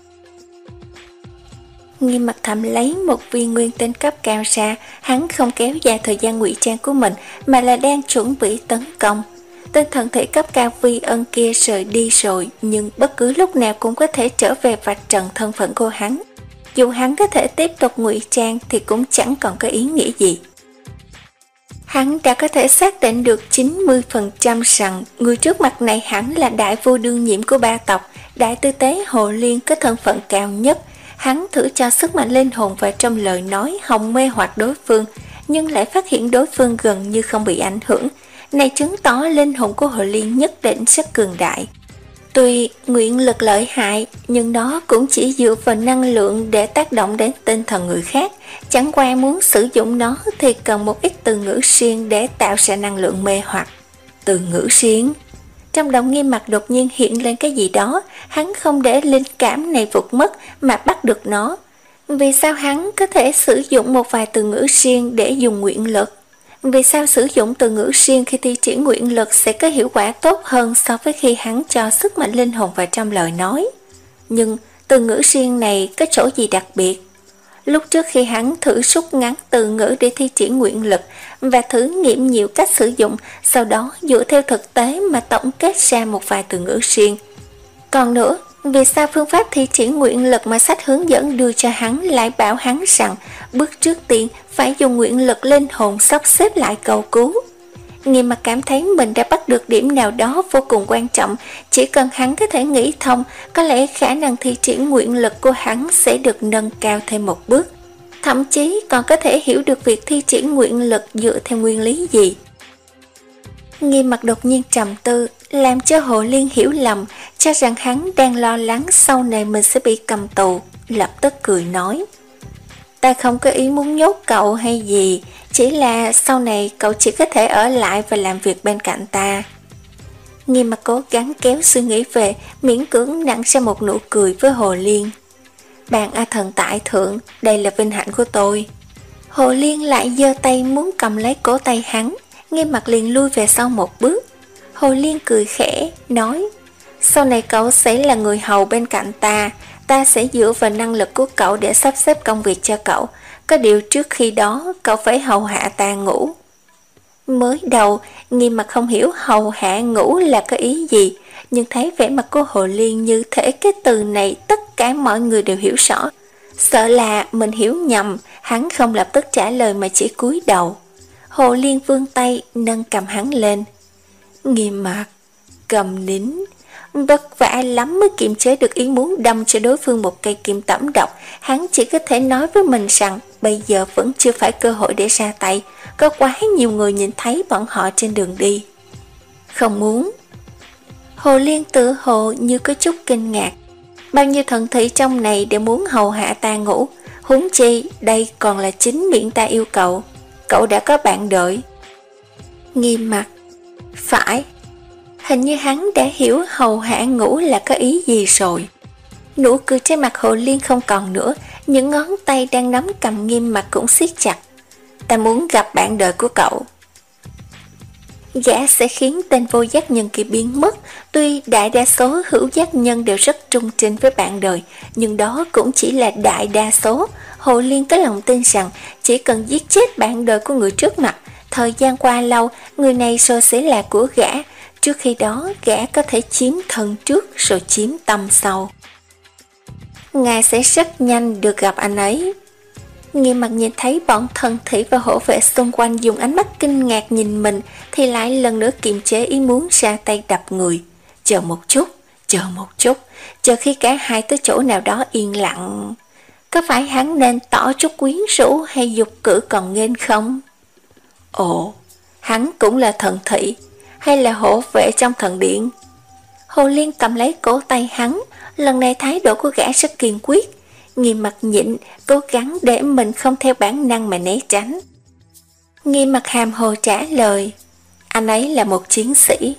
Nghiêm Mặt Thầm lấy một viên nguyên tinh cấp cao ra, hắn không kéo dài thời gian ngụy trang của mình mà là đang chuẩn bị tấn công. Tinh thần thể cấp cao vi ân kia rời đi rồi, nhưng bất cứ lúc nào cũng có thể trở về vạch trần thân phận của hắn. Dù hắn có thể tiếp tục ngụy trang thì cũng chẳng còn có ý nghĩa gì. Hắn đã có thể xác định được chín mươi phần trăm rằng người trước mặt này hẳn là đại vô đương nhiệm của ba tộc, đại tư tế Hồ Liên có thân phận cao nhất. Hắn thử cho sức mạnh linh hồn vào trong lời nói hòng mê hoặc đối phương, nhưng lại phát hiện đối phương gần như không bị ảnh hưởng. Này chứng tỏ linh hồn của Hồ Liên nhất định rất cường đại. Tuy nguyện lực lợi hại, nhưng nó cũng chỉ dựa vào năng lượng để tác động đến tinh thần người khác. Chẳng qua muốn sử dụng nó thì cần một ít từ ngữ riêng để tạo ra năng lượng mê hoặc. Từ ngữ riêng? Trong đầu Nghiêm Mặt đột nhiên hiện lên cái gì đó, hắn không để linh cảm này vụt mất mà bắt được nó. Vì sao hắn có thể sử dụng một vài từ ngữ riêng để dùng nguyện lực? Vì sao sử dụng từ ngữ riêng khi thi triển nguyện lực sẽ có hiệu quả tốt hơn so với khi hắn cho sức mạnh linh hồn vào trong lời nói? Nhưng từ ngữ riêng này có chỗ gì đặc biệt? Lúc trước khi hắn thử rút ngắn từ ngữ để thi triển nguyện lực và thử nghiệm nhiều cách sử dụng, sau đó dựa theo thực tế mà tổng kết ra một vài từ ngữ riêng. Còn nữa, vì sao phương pháp thi triển nguyện lực mà sách hướng dẫn đưa cho hắn lại bảo hắn rằng bước trước tiên phải dùng nguyện lực linh hồn sắp xếp lại cầu cứu? Nghiêm Mặt cảm thấy mình đã bắt được điểm nào đó vô cùng quan trọng, chỉ cần hắn có thể nghĩ thông, có lẽ khả năng thi triển nguyện lực của hắn sẽ được nâng cao thêm một bước. Thậm chí còn có thể hiểu được việc thi triển nguyện lực dựa theo nguyên lý gì. Nghiêm Mặt đột nhiên trầm tư, làm cho Hồ Liên hiểu lầm, cho rằng hắn đang lo lắng sau này mình sẽ bị cầm tù, lập tức cười nói: ta không có ý muốn nhốt cậu hay gì, chỉ là sau này cậu chỉ có thể ở lại và làm việc bên cạnh ta. Nghiêm Mặt cố gắng kéo suy nghĩ về, miễn cưỡng nặn ra một nụ cười với Hồ Liên. Bạn A Thần tại thượng, đây là vinh hạnh của tôi. Hồ Liên lại giơ tay muốn cầm lấy cổ tay hắn, Nghiêm Mặt liền lui về sau một bước. Hồ Liên cười khẽ, nói: sau này cậu sẽ là người hầu bên cạnh ta, ta sẽ dựa vào năng lực của cậu để sắp xếp công việc cho cậu. Có điều trước khi đó, cậu phải hầu hạ ta ngủ. Mới đầu, Nghiêm Mặt không hiểu hầu hạ ngủ là có ý gì, nhưng thấy vẻ mặt của Hồ Liên như thể cái từ này tất cả mọi người đều hiểu rõ. Sợ là mình hiểu nhầm, hắn không lập tức trả lời mà chỉ cúi đầu. Hồ Liên vươn tay nâng cầm hắn lên. Nghiêm Mặt, cầm nín. Vất vả lắm mới kiềm chế được ý muốn đâm cho đối phương một cây kim tẩm độc. Hắn chỉ có thể nói với mình rằng bây giờ vẫn chưa phải cơ hội để ra tay, có quá nhiều người nhìn thấy bọn họ trên đường đi. Không muốn. Hồ Liên tự hồ như có chút kinh ngạc. Bao nhiêu thần thị trong này đều muốn hầu hạ ta ngủ, huống chi đây còn là chính miệng ta yêu cậu. Cậu đã có bạn đợi. Nghiêm Mặt, phải. Hình như hắn đã hiểu hầu hạ ngủ là có ý gì rồi. Nụ cười trên mặt Hồ Liên không còn nữa, những ngón tay đang nắm cầm Nghiêm Mặt cũng siết chặt. Ta muốn gặp bạn đời của cậu. Gã sẽ khiến tên vô giác nhân kia biến mất. Tuy đại đa số hữu giác nhân đều rất trung trinh với bạn đời, nhưng đó cũng chỉ là đại đa số. Hồ Liên có lòng tin rằng chỉ cần giết chết bạn đời của người trước mặt, thời gian qua lâu, người này rồi sẽ là của gã. Trước khi đó, gã có thể chiếm thân trước rồi chiếm tâm sau. Ngài sẽ rất nhanh được gặp anh ấy. Nghiêm Mặt nhìn thấy bọn thần thủy và hổ vệ xung quanh dùng ánh mắt kinh ngạc nhìn mình, thì lại lần nữa kiềm chế ý muốn ra tay đập người. Chờ một chút, chờ một chút, chờ khi cả hai tới chỗ nào đó yên lặng. Có phải hắn nên tỏ chút quyến rũ hay dục cử còn nghênh không? Ồ, hắn cũng là thần thị, hay là hổ vệ trong thần điện? Hồ Liên cầm lấy cổ tay hắn, lần này thái độ của gã rất kiên quyết. Nghiêm Mặt nhịn, cố gắng để mình không theo bản năng mà né tránh. Nghiêm Mặt hàm hồ trả lời: anh ấy là một chiến sĩ.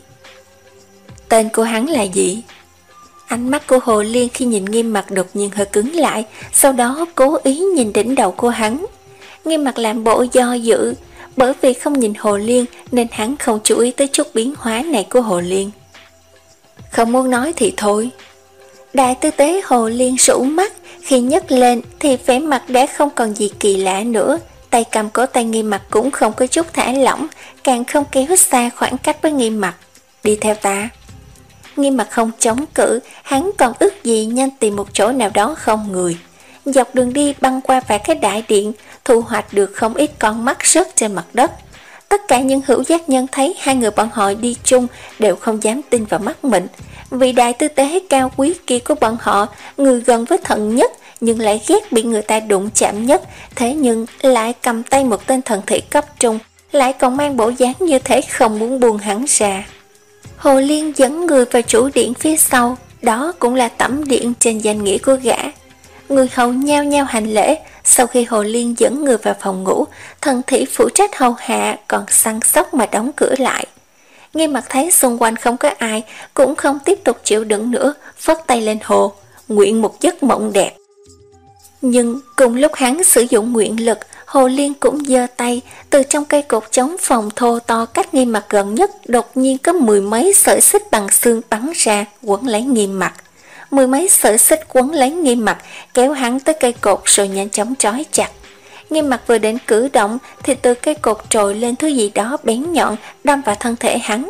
Tên của hắn là gì? Ánh mắt của Hồ Liên khi nhìn Nghiêm Mặt đột nhiên hơi cứng lại, sau đó cố ý nhìn đỉnh đầu của hắn. Nghiêm Mặt làm bộ do dự, bởi vì không nhìn Hồ Liên nên hắn không chú ý tới chút biến hóa này của Hồ Liên. Không muốn nói thì thôi. Đại tư tế Hồ Liên rũ mắt, khi nhấc lên thì vẻ mặt đã không còn gì kỳ lạ nữa. Tay cầm cổ tay Nghiêm Mặt cũng không có chút thả lỏng, càng không kéo xa khoảng cách với Nghiêm Mặt. Đi theo ta. Nghiêm Mặt không chống cự, hắn còn ước gì nhanh tìm một chỗ nào đó không người. Dọc đường đi băng qua vài cái đại điện, thu hoạch được không ít con mắt rớt trên mặt đất. Tất cả những hữu giác nhân thấy hai người bọn họ đi chung đều không dám tin vào mắt mình. Vì đại tư tế cao quý kia của bọn họ, người gần với thần nhất nhưng lại ghét bị người ta đụng chạm nhất, thế nhưng lại cầm tay một tên thần thị cấp trung, lại còn mang bộ dáng như thế không muốn buông hắn ra. Hồ Liên dẫn người vào chủ điện phía sau, đó cũng là tẩm điện trên danh nghĩa của gã. Người hầu nhao nhao hành lễ. Sau khi Hồ Liên dẫn người vào phòng ngủ, thần thị phụ trách hầu hạ còn săn sóc mà đóng cửa lại. Nghiêm Mặt thấy xung quanh không có ai, cũng không tiếp tục chịu đựng nữa, phất tay lên hồ, nguyện một giấc mộng đẹp. Nhưng cùng lúc hắn sử dụng nguyện lực, Hồ Liên cũng giơ tay, từ trong cây cột chống phòng thô to cách Nghiêm Mặt gần nhất, đột nhiên có mười mấy sợi xích bằng xương bắn ra, quấn lấy Nghiêm Mặt. Mười mấy sợi xích quấn lấy Nghiêm Mặt, kéo hắn tới cây cột rồi nhanh chóng trói chặt. Nghiêm Mặt vừa đến cử động thì từ cây cột trồi lên thứ gì đó bén nhọn đâm vào thân thể hắn.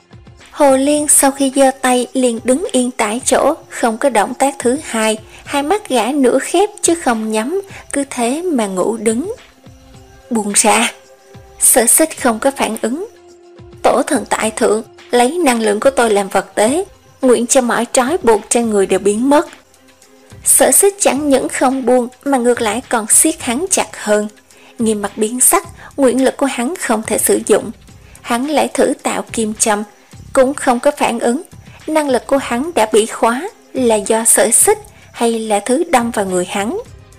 Hồ Liên sau khi giơ tay liền đứng yên tại chỗ, không có động tác thứ hai, hai mắt gã nửa khép chứ không nhắm, cứ thế mà ngủ đứng. Buông ra. Sợi xích không có phản ứng. tổ thần tại thượng, lấy năng lượng của tôi làm vật tế, nguyện cho mọi trói buộc trên người đều biến mất. Sở Xích chẳng những không buông mà ngược lại còn siết hắn chặt hơn. Nghiêm mặt biến sắc, nguyện lực của hắn không thể sử dụng. Hắn lại thử tạo kim châm, cũng không có phản ứng. Năng lực của hắn đã bị khóa, là do Sở Xích hay là thứ đâm vào người hắn?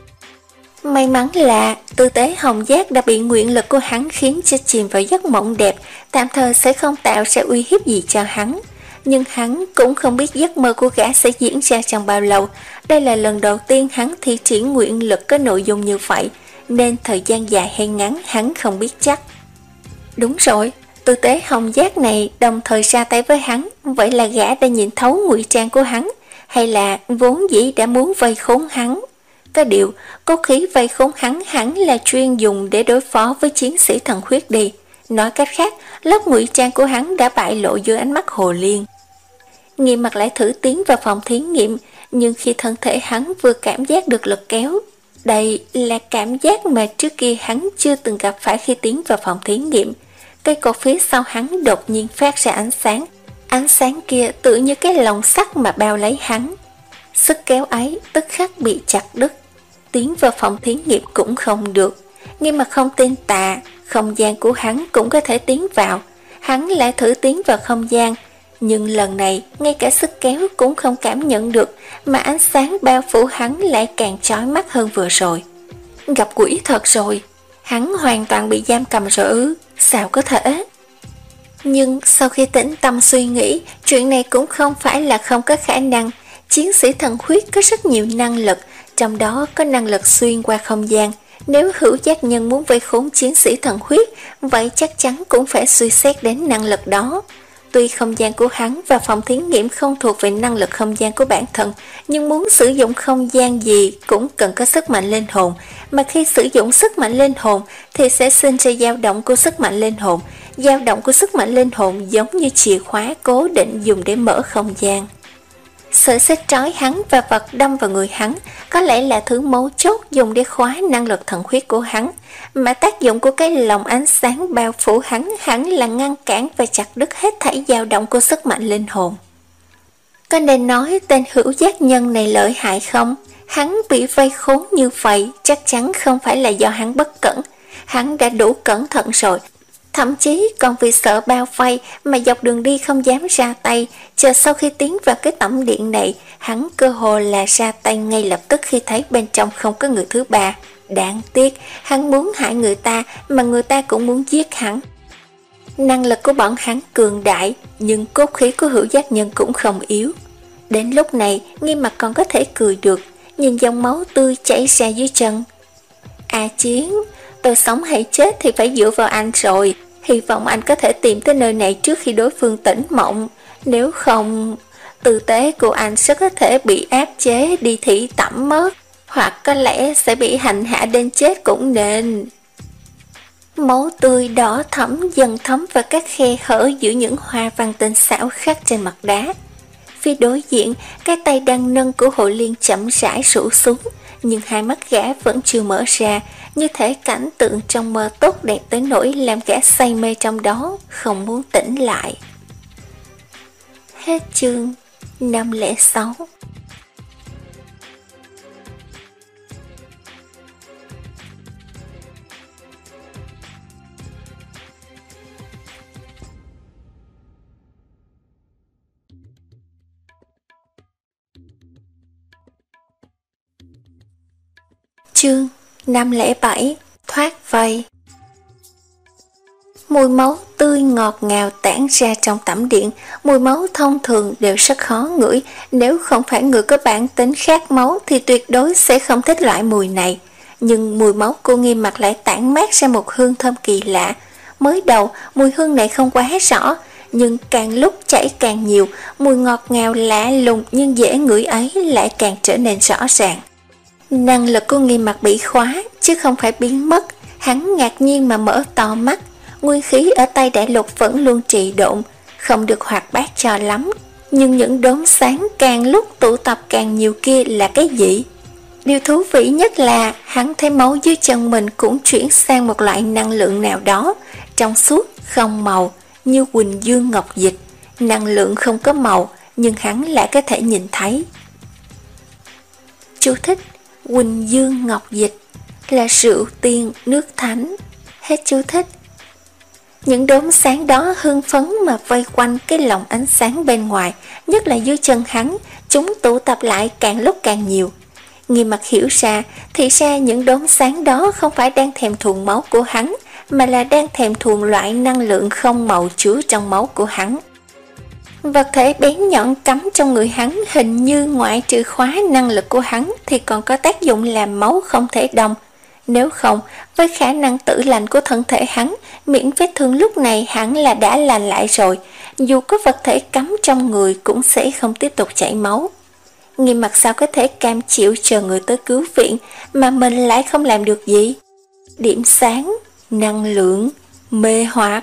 May mắn là tư tế hồng giác đã bị nguyện lực của hắn khiến cho chìm vào giấc mộng đẹp, tạm thời sẽ không tạo ra uy hiếp gì cho hắn. Nhưng hắn cũng không biết giấc mơ của gã sẽ diễn ra trong bao lâu. Đây là lần đầu tiên hắn thi triển nguyện lực có nội dung như vậy, nên thời gian dài hay ngắn hắn không biết chắc. Đúng rồi, tư tế hồng giác này đồng thời ra tay với hắn, vậy là gã đã nhìn thấu ngụy trang của hắn, hay là vốn dĩ đã muốn vây khốn hắn? Có điều, cốt khí vây khốn hắn hẳn là chuyên dùng để đối phó với chiến sĩ thần khuyết đi. Nói cách khác, lớp ngụy trang của hắn đã bại lộ dưới ánh mắt Hồ Liên. Nghiêm mặt lại thử tiến vào phòng thí nghiệm, nhưng khi thân thể hắn vừa cảm giác được lực kéo, đây là cảm giác mà trước kia hắn chưa từng gặp phải khi tiến vào phòng thí nghiệm. Cây cột phía sau hắn đột nhiên phát ra ánh sáng, ánh sáng kia tự như cái lồng sắt mà bao lấy hắn. Sức kéo ấy tức khắc bị chặt đứt, tiến vào phòng thí nghiệm cũng không được. Nhưng mà không tin tà, không gian của hắn cũng có thể tiến vào. Hắn lại thử tiến vào không gian, nhưng lần này ngay cả sức kéo cũng không cảm nhận được, mà ánh sáng bao phủ hắn lại càng chói mắt hơn vừa rồi. Gặp quỷ thật rồi, hắn hoàn toàn bị giam cầm rồi ư? Sao có thể? Nhưng sau khi tĩnh tâm suy nghĩ, chuyện này cũng không phải là không có khả năng. Chiến sĩ thần khuyết có rất nhiều năng lực, trong đó có năng lực xuyên qua không gian. Nếu hữu giác nhân muốn vây khốn chiến sĩ thần khuyết, vậy chắc chắn cũng phải suy xét đến năng lực đó. Tuy không gian của hắn và phòng thí nghiệm không thuộc về năng lực không gian của bản thân, nhưng muốn sử dụng không gian gì cũng cần có sức mạnh linh hồn, mà khi sử dụng sức mạnh linh hồn thì sẽ sinh ra dao động của sức mạnh linh hồn. Dao động của sức mạnh linh hồn giống như chìa khóa cố định dùng để mở không gian. Sợi xích trói hắn và vật đâm vào người hắn có lẽ là thứ mấu chốt dùng để khóa năng lực thần khuyết của hắn, mà tác dụng của cái lồng ánh sáng bao phủ hắn hẳn là ngăn cản và chặt đứt hết thảy dao động của sức mạnh linh hồn. Có nên nói tên hữu giác nhân này lợi hại không? Hắn bị vây khốn như vậy chắc chắn không phải là do hắn bất cẩn. Hắn đã đủ cẩn thận rồi, thậm chí còn vì sợ bao vây mà dọc đường đi không dám ra tay. Chờ sau khi tiến vào cái tẩm điện này, hắn cơ hồ là ra tay ngay lập tức khi thấy bên trong không có người thứ ba. Đáng tiếc, hắn muốn hại người ta mà người ta cũng muốn giết hắn. Năng lực của bọn hắn cường đại, nhưng cốt khí của hữu giác nhân cũng không yếu. Đến lúc này, Nghiêm Mặt còn có thể cười được, nhìn dòng máu tươi chảy ra dưới chân. A Chiến, tôi sống hay chết thì phải dựa vào anh rồi. Hy vọng anh có thể tìm tới nơi này trước khi đối phương tỉnh mộng. Nếu không, tư tế của anh sẽ có thể bị áp chế đi thị tẩm mất, hoặc có lẽ sẽ bị hành hạ đến chết cũng nên. Máu tươi đỏ thẫm dần thấm vào các khe hở giữa những hoa văn tinh xảo khắc trên mặt đá. Phía đối diện, cái tay đang nâng của Hội Liên chậm rãi rũ xuống, nhưng hai mắt gã vẫn chưa mở ra, như thể cảnh tượng trong mơ tốt đẹp tới nỗi làm gã say mê trong đó, không muốn tỉnh lại. Hết chương năm không sáu. Chương năm không bảy. Thoát vây. Mùi máu tươi ngọt ngào tản ra trong tẩm điện. Mùi máu thông thường đều rất khó ngửi, nếu không phải người có bản tính khát máu thì tuyệt đối sẽ không thích loại mùi này. Nhưng mùi máu của Nghiêm Mặt lại tản mát ra một hương thơm kỳ lạ. Mới đầu mùi hương này không quá rõ, nhưng càng lúc chảy càng nhiều, mùi ngọt ngào lạ lùng nhưng dễ ngửi ấy lại càng trở nên rõ ràng. Năng lực của Nghiêm Mặt bị khóa chứ không phải biến mất. Hắn ngạc nhiên mà mở to mắt. Nguyên khí ở tay đại lục vẫn luôn trì độn, không được hoạt bát cho lắm. Nhưng những đốm sáng càng lúc tụ tập càng nhiều kia là cái gì? Điều thú vị nhất là hắn thấy máu dưới chân mình cũng chuyển sang một loại năng lượng nào đó, trong suốt, không màu, như Quỳnh Dương Ngọc Dịch, năng lượng không có màu nhưng hắn lại có thể nhìn thấy. Chú thích: Quỳnh Dương Ngọc Dịch là rượu tiên nước thánh. Hết chú thích. Những đốm sáng đó hưng phấn mà vây quanh cái lồng ánh sáng bên ngoài, nhất là dưới chân hắn, chúng tụ tập lại càng lúc càng nhiều. Nghiêm Mặc hiểu ra, thì ra những đốm sáng đó không phải đang thèm thuồng máu của hắn, mà là đang thèm thuồng loại năng lượng không màu chứa trong máu của hắn. Vật thể bén nhọn cắm trong người hắn hình như ngoại trừ khóa năng lực của hắn thì còn có tác dụng làm máu không thể đông. Nếu không, với khả năng tự lành của thân thể hắn, miệng vết thương lúc này hẳn là đã lành lại rồi, dù có vật thể cắm trong người cũng sẽ không tiếp tục chảy máu. Nghiêm Mặc sao có thể cam chịu chờ người tới cứu viện mà mình lại không làm được gì? Điểm sáng, năng lượng, mê hoặc.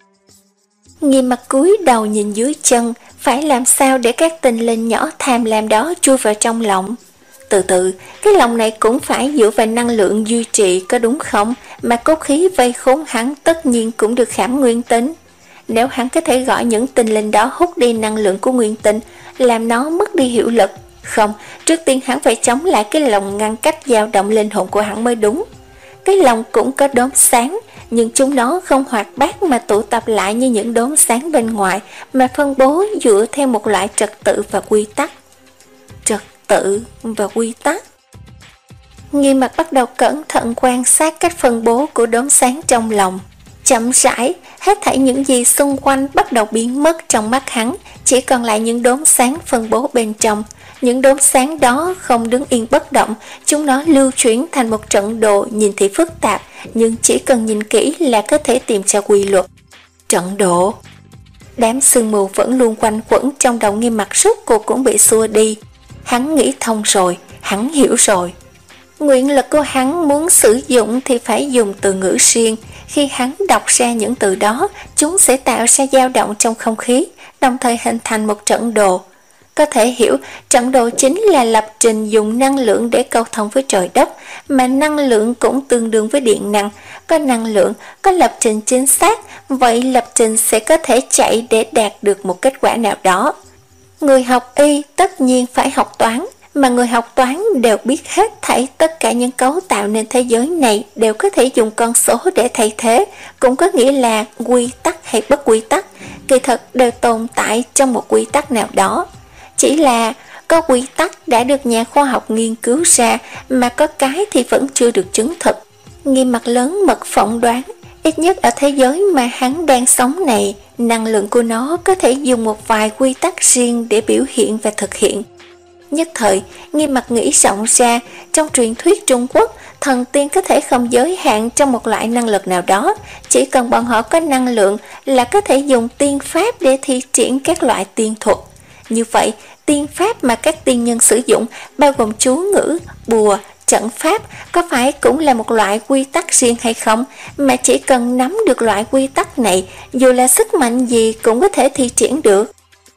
Nghiêm Mặc cúi đầu nhìn dưới chân, phải làm sao để các tinh linh nhỏ tham lam đó chui vào trong lòng. Từ từ, cái lòng này cũng phải dựa vào năng lượng duy trì, có đúng không? Mà cốt khí vây khốn hắn tất nhiên cũng được khảm nguyên tính. Nếu hắn có thể gọi những tinh linh đó hút đi năng lượng của nguyên tinh, làm nó mất đi hiệu lực, không, trước tiên hắn phải chống lại cái lòng ngăn cách dao động linh hồn của hắn mới đúng. Cái lòng cũng có đốm sáng, nhưng chúng nó không hoạt bát mà tụ tập lại như những đốm sáng bên ngoài, mà phân bố dựa theo một loại trật tự và quy tắc. Trật tự và quy tắc. Nghiêm Mặc bắt đầu cẩn thận quan sát cách phân bố của đốm sáng trong lòng. Chậm rãi, hết thảy những gì xung quanh bắt đầu biến mất trong mắt hắn, chỉ còn lại những đốm sáng phân bố bên trong. Những đốm sáng đó không đứng yên bất động, chúng nó lưu chuyển thành một trận đồ nhìn thì phức tạp, nhưng chỉ cần nhìn kỹ là có thể tìm ra quy luật. Trận đồ. Đám sương mù vẫn luôn quanh quẩn trong đầu Nghiêm Mặc rốt cuộc cũng bị xua đi. Hắn nghĩ thông rồi, hắn hiểu rồi. Nguyện lực của hắn muốn sử dụng thì phải dùng từ ngữ riêng. Khi hắn đọc ra những từ đó, chúng sẽ tạo ra dao động trong không khí, đồng thời hình thành một trận đồ. Có thể hiểu, trận đồ chính là lập trình dùng năng lượng để câu thông với trời đất, mà năng lượng cũng tương đương với điện năng. Có năng lượng, có lập trình chính xác, vậy lập trình sẽ có thể chạy để đạt được một kết quả nào đó. Người học y tất nhiên phải học toán, mà người học toán đều biết hết thảy tất cả những cấu tạo nên thế giới này đều có thể dùng con số để thay thế, cũng có nghĩa là quy tắc hay bất quy tắc, kỳ thực đều tồn tại trong một quy tắc nào đó. Chỉ là có quy tắc đã được nhà khoa học nghiên cứu ra, mà có cái thì vẫn chưa được chứng thực. Nghiêm Mặc lớn mật phỏng đoán, ít nhất ở thế giới mà hắn đang sống này, năng lượng của nó có thể dùng một vài quy tắc riêng để biểu hiện và thực hiện. Nhất thời, Nghiêm Mặc nghĩ rộng ra, trong truyền thuyết Trung Quốc, thần tiên có thể không giới hạn trong một loại năng lực nào đó, chỉ cần bọn họ có năng lượng là có thể dùng tiên pháp để thi triển các loại tiên thuật. Như vậy, tiên pháp mà các tiên nhân sử dụng, bao gồm chú ngữ, bùa, trận pháp, có phải cũng là một loại quy tắc riêng hay không? Mà chỉ cần nắm được loại quy tắc này, dù là sức mạnh gì cũng có thể thi triển được.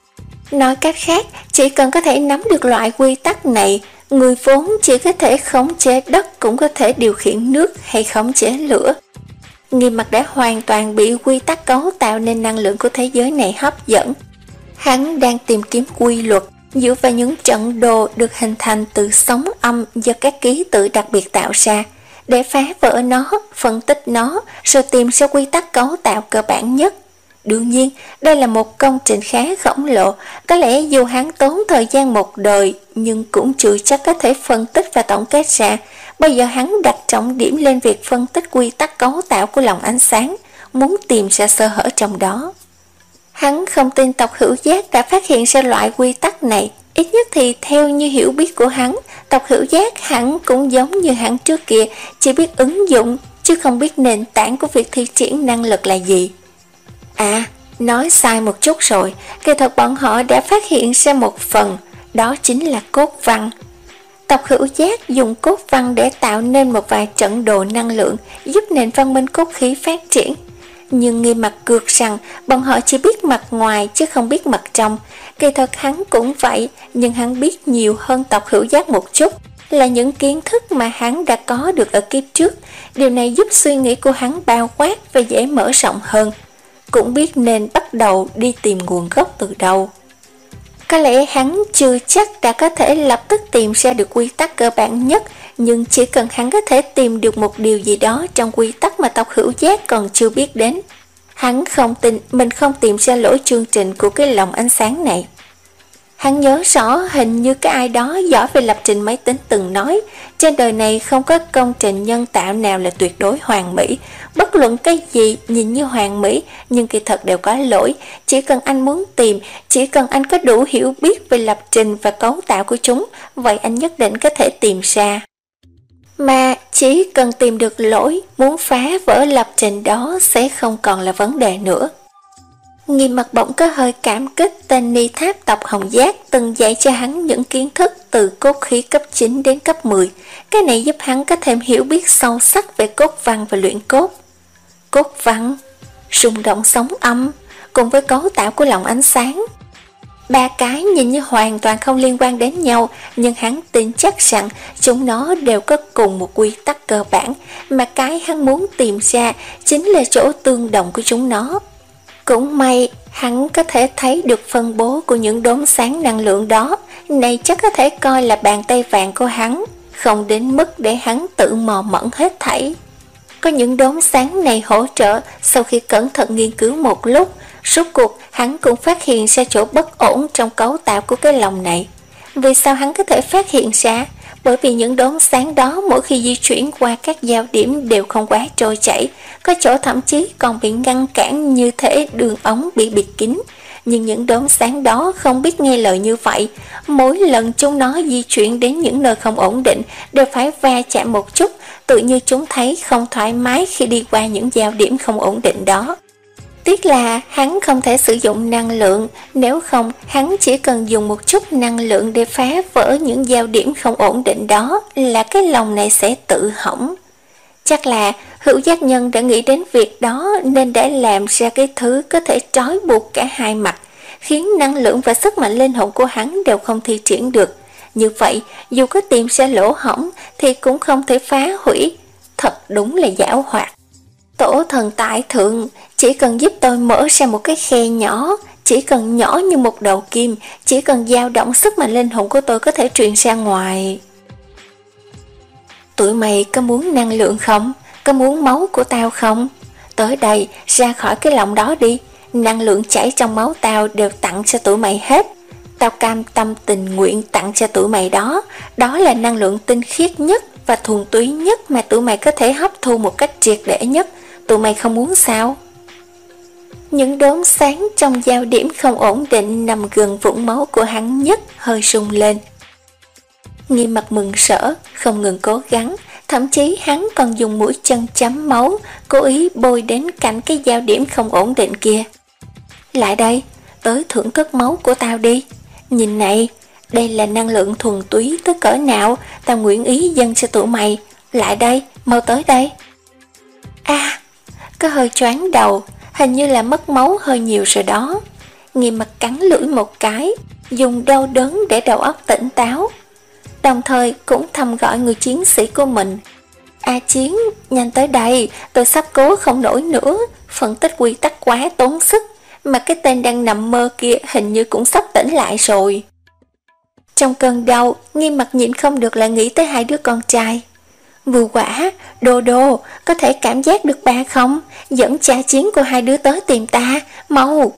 Nói cách khác, chỉ cần có thể nắm được loại quy tắc này, người vốn chỉ có thể khống chế đất cũng có thể điều khiển nước hay khống chế lửa. Nghiêm Mặc đã hoàn toàn bị quy tắc cấu tạo nên năng lượng của thế giới này hấp dẫn. Hắn đang tìm kiếm quy luật dựa vào những trận đồ được hình thành từ sóng âm do các ký tự đặc biệt tạo ra, để phá vỡ nó, phân tích nó, rồi tìm ra quy tắc cấu tạo cơ bản nhất. Đương nhiên, đây là một công trình khá khổng lồ, có lẽ dù hắn tốn thời gian một đời, nhưng cũng chưa chắc có thể phân tích và tổng kết ra. Bây giờ hắn đặt trọng điểm lên việc phân tích quy tắc cấu tạo của lồng ánh sáng, muốn tìm ra sơ hở trong đó. Hắn không tin tộc Hữu Giác đã phát hiện ra loại quy tắc này, ít nhất thì theo như hiểu biết của hắn, tộc Hữu Giác hẳn cũng giống như hắn trước kia, chỉ biết ứng dụng, chứ không biết nền tảng của việc thi triển năng lực là gì. À, nói sai một chút rồi, kỳ thực bọn họ đã phát hiện ra một phần, đó chính là cốt văn. Tộc Hữu Giác dùng cốt văn để tạo nên một vài trận đồ năng lượng, giúp nền văn minh cốt khí phát triển. Nhưng Nghiêm Mặc cược rằng bọn họ chỉ biết mặt ngoài chứ không biết mặt trong. Kỳ thực hắn cũng vậy, nhưng hắn biết nhiều hơn tộc Hữu Giác một chút, là những kiến thức mà hắn đã có được ở kiếp trước. Điều này giúp suy nghĩ của hắn bao quát và dễ mở rộng hơn. cũng biết nên bắt đầu đi tìm nguồn gốc từ đâu. Có lẽ hắn chưa chắc đã có thể lập tức tìm ra được quy tắc cơ bản nhất, nhưng chỉ cần hắn có thể tìm được một điều gì đó trong quy tắc mà tộc Hữu Giác còn chưa biết đến, hắn không tin mình không tìm ra lỗi chương trình của cái lồng ánh sáng này. Hắn nhớ rõ hình như cái ai đó giỏi về lập trình máy tính từng nói, trên đời này không có công trình nhân tạo nào là tuyệt đối hoàn mỹ. Bất luận cái gì nhìn như hoàn mỹ nhưng kỳ thật đều có lỗi. Chỉ cần anh muốn tìm, chỉ cần anh có đủ hiểu biết về lập trình và cấu tạo của chúng, vậy anh nhất định có thể tìm ra. Mà chỉ cần tìm được lỗi, muốn phá vỡ lập trình đó sẽ không còn là vấn đề nữa. Nghiêm Mặt bỗng có hơi cảm kích tên ni tháp tộc Hồng Giác từng dạy cho hắn những kiến thức từ cốt khí cấp chín đến cấp mười. Cái này giúp hắn có thêm hiểu biết sâu sắc về cốt văn và luyện cốt. Cốt văn, rung động sóng âm, cùng với cấu tạo của lồng ánh sáng. Ba cái nhìn như hoàn toàn không liên quan đến nhau, nhưng hắn tin chắc rằng chúng nó đều có cùng một quy tắc cơ bản, mà cái hắn muốn tìm ra chính là chỗ tương đồng của chúng nó. Cũng may, hắn có thể thấy được phân bố của những đốm sáng năng lượng đó, này chắc có thể coi là bàn tay vàng của hắn, không đến mức để hắn tự mò mẫm hết thảy. Có những đốm sáng này hỗ trợ, sau khi cẩn thận nghiên cứu một lúc, rốt cuộc hắn cũng phát hiện ra chỗ bất ổn trong cấu tạo của cái lồng này. Vì sao hắn có thể phát hiện ra? Bởi vì những đốm sáng đó mỗi khi di chuyển qua các giao điểm đều không quá trôi chảy, có chỗ thậm chí còn bị ngăn cản như thể đường ống bị bịt kín. Nhưng những đốm sáng đó không biết nghe lời như vậy, mỗi lần chúng nó di chuyển đến những nơi không ổn định đều phải va chạm một chút, tự như chúng thấy không thoải mái khi đi qua những giao điểm không ổn định đó. Tiếc là hắn không thể sử dụng năng lượng, nếu không hắn chỉ cần dùng một chút năng lượng để phá vỡ những giao điểm không ổn định đó là cái lồng này sẽ tự hỏng. Chắc là Hữu Giác Nhân đã nghĩ đến việc đó nên đã làm ra cái thứ có thể trói buộc cả hai mặt, khiến năng lượng và sức mạnh linh hồn của hắn đều không thi triển được. Như vậy, dù có tìm ra lỗ hổng thì cũng không thể phá hủy. Thật đúng là giảo hoạt. Tổ thần tại thượng, chỉ cần giúp tôi mở ra một cái khe nhỏ, chỉ cần nhỏ như một đầu kim, chỉ cần dao động sức mạnh linh hồn của tôi có thể truyền ra ngoài. Tụi mày có muốn năng lượng không? Có muốn máu của tao không? Tới đây, ra khỏi cái lồng đó đi. Năng lượng chảy trong máu tao đều tặng cho tụi mày hết. Tao cam tâm tình nguyện tặng cho tụi mày đó. Đó là năng lượng tinh khiết nhất và thuần túy nhất mà tụi mày có thể hấp thu một cách triệt để nhất. Tụi mày không muốn sao? Những đốm sáng trong giao điểm không ổn định nằm gần vũng máu của hắn nhất hơi rung lên. Nghiêm Mặt mừng rỡ, không ngừng cố gắng, thậm chí hắn còn dùng mũi chân chấm máu, cố ý bôi đến cạnh cái giao điểm không ổn định kia. Lại đây, tới thưởng thức máu của tao đi. Nhìn này, đây là năng lượng thuần túy tới cỡ nào, tao nguyện ý dâng cho tụi mày. Lại đây, mau tới đây. À, có hơi choáng đầu, hình như là mất máu hơi nhiều rồi đó. Nghiêm Mặt cắn lưỡi một cái, dùng đau đớn để đầu óc tỉnh táo, đồng thời cũng thầm gọi người chiến sĩ của mình. A Chiến, nhanh tới đây, tôi sắp cố không nổi nữa, phân tích quy tắc quá tốn sức, mà cái tên đang nằm mơ kia hình như cũng sắp tỉnh lại rồi. Trong cơn đau, Nghiêm Mặt nhịn không được lại nghĩ tới hai đứa con trai. Vưu Quả, Đô Đô, có thể cảm giác được ba không? Dẫn cha Chiến của hai đứa tới tìm ta, mau!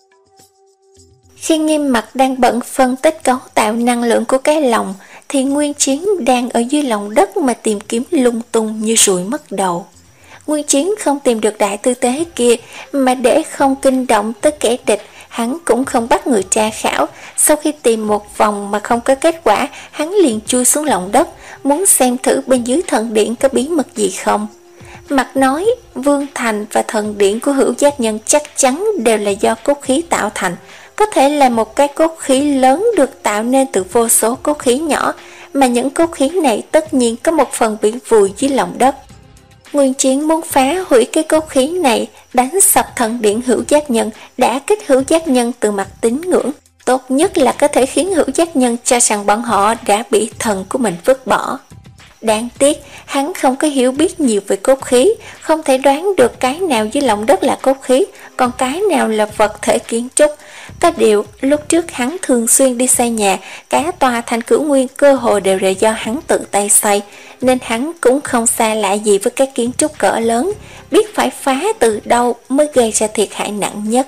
Khi Nghiêm Mặt đang bận phân tích cấu tạo năng lượng của cái lồng, thì Nguyên Chiến đang ở dưới lòng đất mà tìm kiếm lung tung như ruồi mất đầu. Nguyên Chiến không tìm được đại tư tế kia, mà để không kinh động tới kẻ địch, hắn cũng không bắt người tra khảo. Sau khi tìm một vòng mà không có kết quả, hắn liền chui xuống lòng đất, muốn xem thử bên dưới thần điện có bí mật gì không. Mặt nói, Vương Thành và thần điện của Hữu Giác Nhân chắc chắn đều là do cốt khí tạo thành. Có thể là một cái cốt khí lớn được tạo nên từ vô số cốt khí nhỏ, mà những cốt khí này tất nhiên có một phần bị vùi dưới lòng đất. Nguyên Chiến muốn phá hủy cái cốt khí này, đánh sập thần điện Hữu Giác Nhân, đã kích Hữu Giác Nhân từ mặt tín ngưỡng. Tốt nhất là có thể khiến Hữu Giác Nhân cho rằng bọn họ đã bị thần của mình vứt bỏ. Đáng tiếc, hắn không có hiểu biết nhiều về cốt khí, không thể đoán được cái nào dưới lòng đất là cốt khí, còn cái nào là vật thể kiến trúc. Có điều, lúc trước hắn thường xuyên đi xây nhà, cả tòa thành Cửu Nguyên cơ hồ đều là do hắn tự tay xây, nên hắn cũng không xa lạ gì với các kiến trúc cỡ lớn, biết phải phá từ đâu mới gây ra thiệt hại nặng nhất.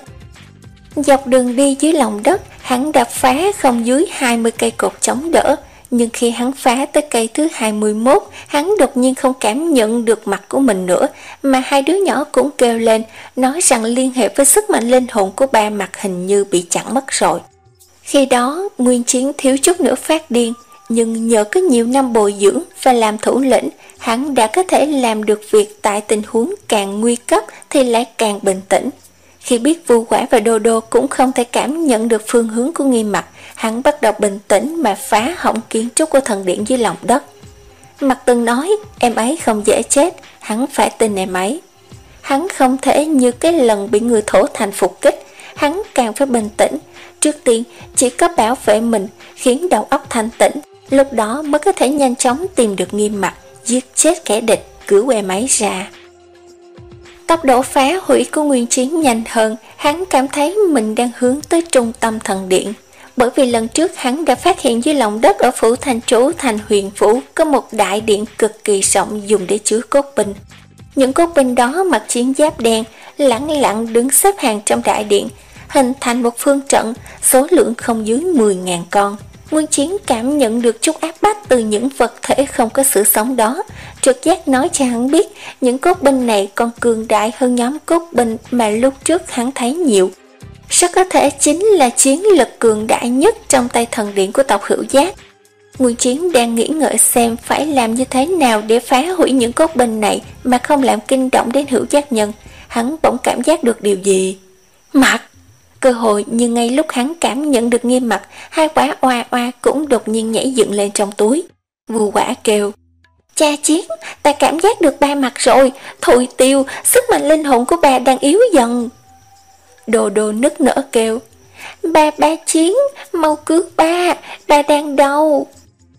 Dọc đường đi dưới lòng đất, hắn đã phá không dưới hai mươi cây cột chống đỡ, nhưng khi hắn phá tới cây thứ hai mươi mốt, hắn đột nhiên không cảm nhận được mặt của mình nữa, mà hai đứa nhỏ cũng kêu lên, nói rằng liên hệ với sức mạnh linh hồn của ba mặt hình như bị chặn mất rồi. Khi đó, Nguyên Chiến thiếu chút nữa phát điên, nhưng nhờ có nhiều năm bồi dưỡng và làm thủ lĩnh, hắn đã có thể làm được việc tại tình huống càng nguy cấp thì lại càng bình tĩnh. Khi biết Vu Quả và Đô Đô cũng không thể cảm nhận được phương hướng của Nghiêm Mặc, hắn bắt đầu bình tĩnh mà phá hỏng kiến trúc của thần điện dưới lòng đất. Mặc từng nói em ấy không dễ chết, hắn phải tin em ấy. Hắn không thể như cái lần bị người Thổ Thành phục kích, hắn càng phải bình tĩnh. Trước tiên chỉ có bảo vệ mình, khiến đầu óc thanh tĩnh, lúc đó mới có thể nhanh chóng tìm được Nghiêm Mặc, giết chết kẻ địch, cứu em ấy ra. Tốc độ phá hủy của Nguyên Chiến nhanh hơn, hắn cảm thấy mình đang hướng tới trung tâm thần điện. Bởi vì lần trước hắn đã phát hiện dưới lòng đất ở phủ thành trú thành Huyền Phủ có một đại điện cực kỳ rộng dùng để chứa cốt binh. Những cốt binh đó mặc chiến giáp đen, lẳng lặng đứng xếp hàng trong đại điện, hình thành một phương trận, số lượng không dưới mười nghìn con. Nguyên Chiến cảm nhận được chút áp bách từ những vật thể không có sự sống đó, trực giác nói cho hắn biết những cốt binh này còn cường đại hơn nhóm cốt binh mà lúc trước hắn thấy nhiều. Rất có thể chính là chiến lực cường đại nhất trong tay thần điện của tộc Hữu Giác. Nguyên Chiến đang nghĩ ngợi xem phải làm như thế nào để phá hủy những cốt binh này mà không làm kinh động đến Hữu Giác nhân. Hắn bỗng cảm giác được điều gì. Mặt! Cơ hội như ngay lúc hắn cảm nhận được Nghiêm Mặc, hai quả oa oa cũng đột nhiên nhảy dựng lên trong túi. Vu Quả kêu, cha Chiến, ta cảm giác được ba mặt rồi, Thôi Tiêu, sức mạnh linh hồn của bà đang yếu dần. Đồ Đồ nức nở kêu, ba ba Chiến, mau cứu ba, ba đang đau.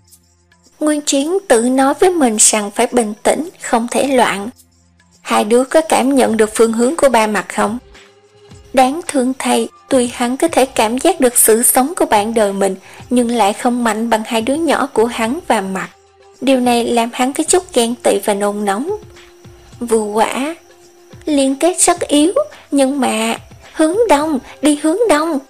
Nguyên Chiến tự nói với mình rằng phải bình tĩnh, không thể loạn. Hai đứa có cảm nhận được phương hướng của ba mặt không? Đáng thương thay, tuy hắn có thể cảm giác được sự sống của bạn đời mình, nhưng lại không mạnh bằng hai đứa nhỏ của hắn và Mặt. Điều này làm hắn có chút ghen tị và nôn nóng. Vu Quả, liên kết rất yếu, nhưng mà hướng đông, đi hướng đông.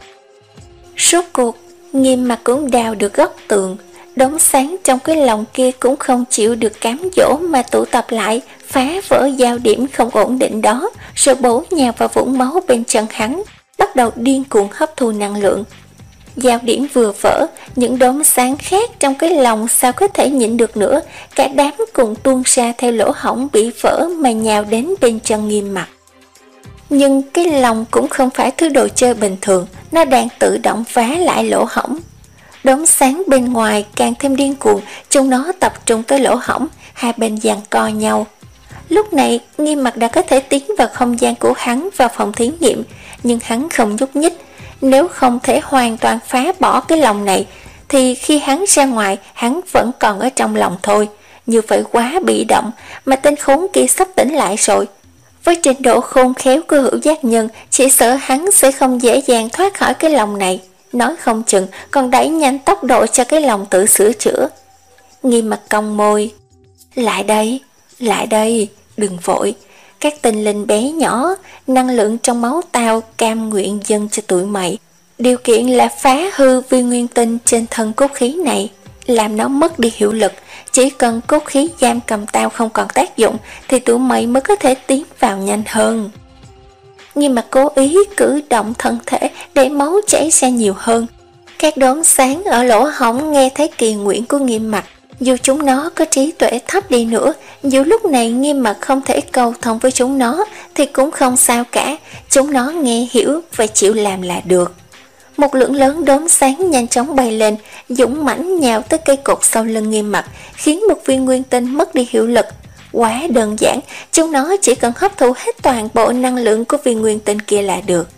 Rốt cuộc, Nghiêm Mặc cũng đào được góc tường. Đống sáng trong cái lòng kia cũng không chịu được cám dỗ mà tụ tập lại, phá vỡ giao điểm không ổn định đó, rồi bổ nhào vào vũng máu bên chân hắn, bắt đầu điên cuồng hấp thu năng lượng. Giao điểm vừa vỡ, những đốm sáng khác trong cái lòng sao có thể nhịn được nữa, cả đám cùng tuôn ra theo lỗ hổng bị vỡ mà nhào đến bên chân Nghiêm Mặc. Nhưng cái lòng cũng không phải thứ đồ chơi bình thường, nó đang tự động phá lại lỗ hổng. Đốm sáng bên ngoài càng thêm điên cuồng, chúng nó tập trung tới lỗ hổng, hai bên giằng co nhau. Lúc này, Nghiêm Mặc đã có thể tiến vào không gian của hắn vào phòng thí nghiệm, nhưng hắn không nhúc nhích. Nếu không thể hoàn toàn phá bỏ cái lòng này, thì khi hắn ra ngoài, hắn vẫn còn ở trong lòng thôi. Như vậy quá bị động, mà tên khốn kia sắp tỉnh lại rồi. Với trình độ khôn khéo của Hữu Giác nhân, chỉ sợ hắn sẽ không dễ dàng thoát khỏi cái lòng này. Nói không chừng còn đẩy nhanh tốc độ cho cái lòng tự sửa chữa. Nghiêm Mặc cong môi, lại đây, lại đây, đừng vội. Các tinh linh bé nhỏ, năng lượng trong máu tao cam nguyện dâng cho tụi mày. Điều kiện là phá hư vi nguyên tinh trên thân cốt khí này, làm nó mất đi hiệu lực. Chỉ cần cốt khí giam cầm tao không còn tác dụng, thì tụi mày mới có thể tiến vào nhanh hơn. Nhưng mà cố ý cử động thân thể để máu chảy ra nhiều hơn. Các đốm sáng ở lỗ hổng nghe thấy kỳ nguyện của Nghiêm Mặc. Dù chúng nó có trí tuệ thấp đi nữa, dù lúc này Nghiêm Mặc không thể cầu thông với chúng nó, thì cũng không sao cả. Chúng nó nghe hiểu và chịu làm là được. Một lượng lớn đốm sáng nhanh chóng bay lên, dũng mãnh nhào tới cây cột sau lưng Nghiêm Mặc, khiến một viên nguyên tinh mất đi hiệu lực. Quá đơn giản, chúng nó chỉ cần hấp thụ hết toàn bộ năng lượng của viên nguyên tinh kia là được.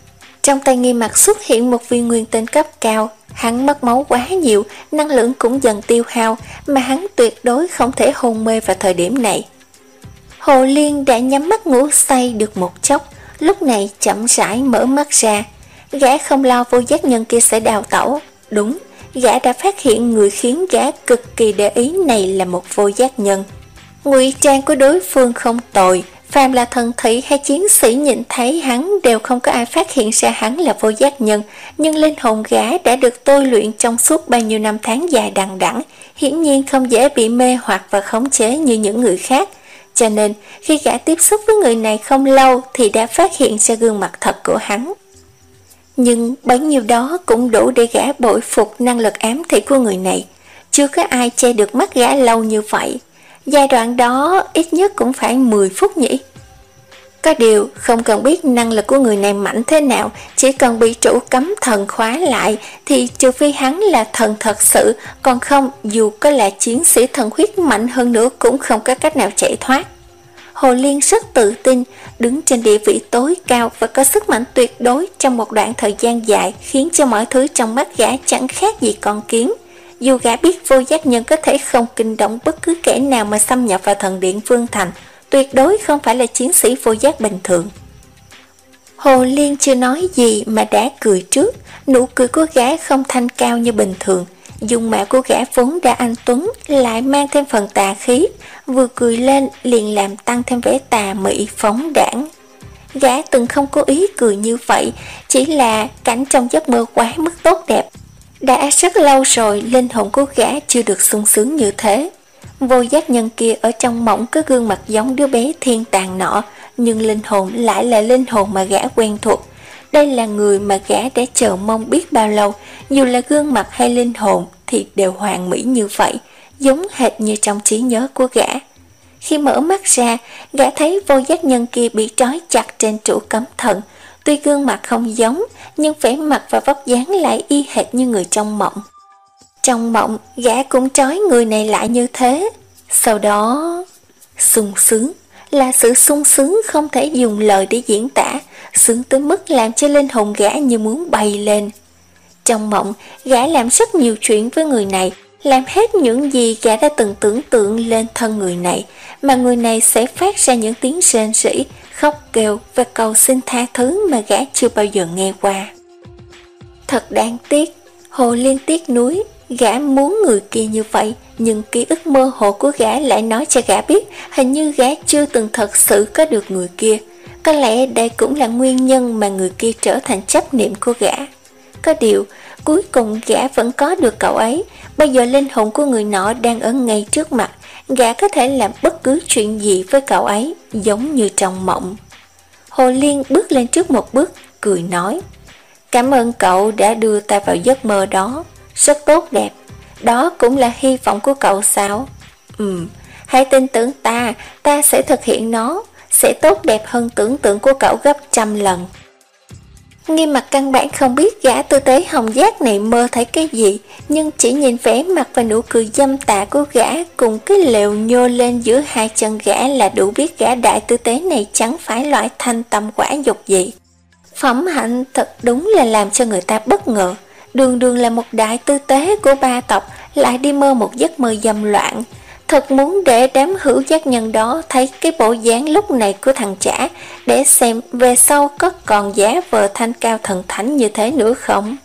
Trong tay Nghi Mặc xuất hiện một viên nguyên tinh cấp cao, hắn mất máu quá nhiều, năng lượng cũng dần tiêu hao, mà hắn tuyệt đối không thể hôn mê vào thời điểm này. Hồ Liên đã nhắm mắt ngủ say được một chốc, lúc này chậm rãi mở mắt ra. Gã không lo vô giác nhân kia sẽ đào tẩu. Đúng, gã đã phát hiện người khiến gã cực kỳ để ý này là một vô giác nhân. Ngụy trang của đối phương không tồi, phàm là thần thủy hay chiến sĩ nhìn thấy hắn đều không có ai phát hiện ra hắn là vô giác nhân, nhưng linh hồn gã đã được tôi luyện trong suốt bao nhiêu năm tháng dài đằng đẵng, hiển nhiên không dễ bị mê hoặc và khống chế như những người khác. Cho nên, khi gã tiếp xúc với người này không lâu thì đã phát hiện ra gương mặt thật của hắn. Nhưng bấy nhiêu đó cũng đủ để gã bội phục năng lực ám thị của người này. Chưa có ai che được mắt gã lâu như vậy. Giai đoạn đó ít nhất cũng phải mười phút nhỉ. Có điều không cần biết năng lực của người này mạnh thế nào, chỉ cần bị trụ cấm thần khóa lại thì trừ phi hắn là thần thật sự, còn không dù có là chiến sĩ thần huyết mạnh hơn nữa cũng không có cách nào chạy thoát. Hồ Liên rất tự tin, đứng trên địa vị tối cao và có sức mạnh tuyệt đối trong một đoạn thời gian dài, khiến cho mọi thứ trong mắt gã chẳng khác gì con kiến. Dù gã biết vô giác nhân có thể không kinh động bất cứ kẻ nào mà xâm nhập vào thần điện Vương Thành, tuyệt đối không phải là chiến sĩ vô giác bình thường. Hồ Liên chưa nói gì mà đã cười trước, nụ cười của gã không thanh cao như bình thường. Dung mạo của gã vốn đã anh tuấn, lại mang thêm phần tà khí, vừa cười lên liền làm tăng thêm vẻ tà mị phóng đãng. Gã từng không cố ý cười như vậy, chỉ là cảnh trong giấc mơ quá mức tốt đẹp. Đã rất lâu rồi linh hồn của gã chưa được sung sướng như thế. Vô giác nhân kia ở trong mộng có gương mặt giống đứa bé thiên tàn nọ, nhưng linh hồn lại là linh hồn mà gã quen thuộc. Đây là người mà gã đã chờ mong biết bao lâu, dù là gương mặt hay linh hồn thì đều hoàn mỹ như vậy, giống hệt như trong trí nhớ của gã. Khi mở mắt ra, gã thấy vô giác nhân kia bị trói chặt trên trụ cấm thần. Tuy gương mặt không giống, nhưng vẻ mặt và vóc dáng lại y hệt như người trong mộng. Trong mộng, gã cũng trói người này lại như thế. Sau đó, sung sướng, là sự sung sướng không thể dùng lời để diễn tả, sướng tới mức làm cho linh hồn gã như muốn bay lên. Trong mộng, gã làm rất nhiều chuyện với người này, làm hết những gì gã đã từng tưởng tượng lên thân người này, mà người này sẽ phát ra những tiếng rên rỉ, khóc kêu và cầu xin tha thứ mà gã chưa bao giờ nghe qua. Thật đáng tiếc, Hồ Liên tiếc nuối, gã muốn người kia như vậy, nhưng ký ức mơ hồ của gã lại nói cho gã biết hình như gã chưa từng thật sự có được người kia. Có lẽ đây cũng là nguyên nhân mà người kia trở thành chấp niệm của gã. Có điều, cuối cùng gã vẫn có được cậu ấy, bây giờ linh hồn của người nọ đang ở ngay trước mặt, gã có thể làm bất cứ chuyện gì với cậu ấy, giống như trong mộng. Hồ Liên bước lên trước một bước, cười nói: "Cảm ơn cậu đã đưa ta vào giấc mơ đó, rất tốt đẹp. Đó cũng là hy vọng của cậu sao? Ừm, hãy tin tưởng ta, ta sẽ thực hiện nó, sẽ tốt đẹp hơn tưởng tượng của cậu gấp trăm lần." Nghiêm Mặt căn bản không biết gã tư tế hồng giác này mơ thấy cái gì, nhưng chỉ nhìn vẻ mặt và nụ cười dâm tà của gã cùng cái lều nhô lên giữa hai chân gã là đủ biết gã đại tư tế này chẳng phải loại thanh tâm quả dục gì. Phẩm hạnh thật đúng là làm cho người ta bất ngờ, đường đường là một đại tư tế của ba tộc lại đi mơ một giấc mơ dâm loạn. Thật muốn để đám hữu giác nhân đó thấy cái bộ dáng lúc này của thằng chả, để xem về sau có còn giả vờ thanh cao thần thánh như thế nữa không.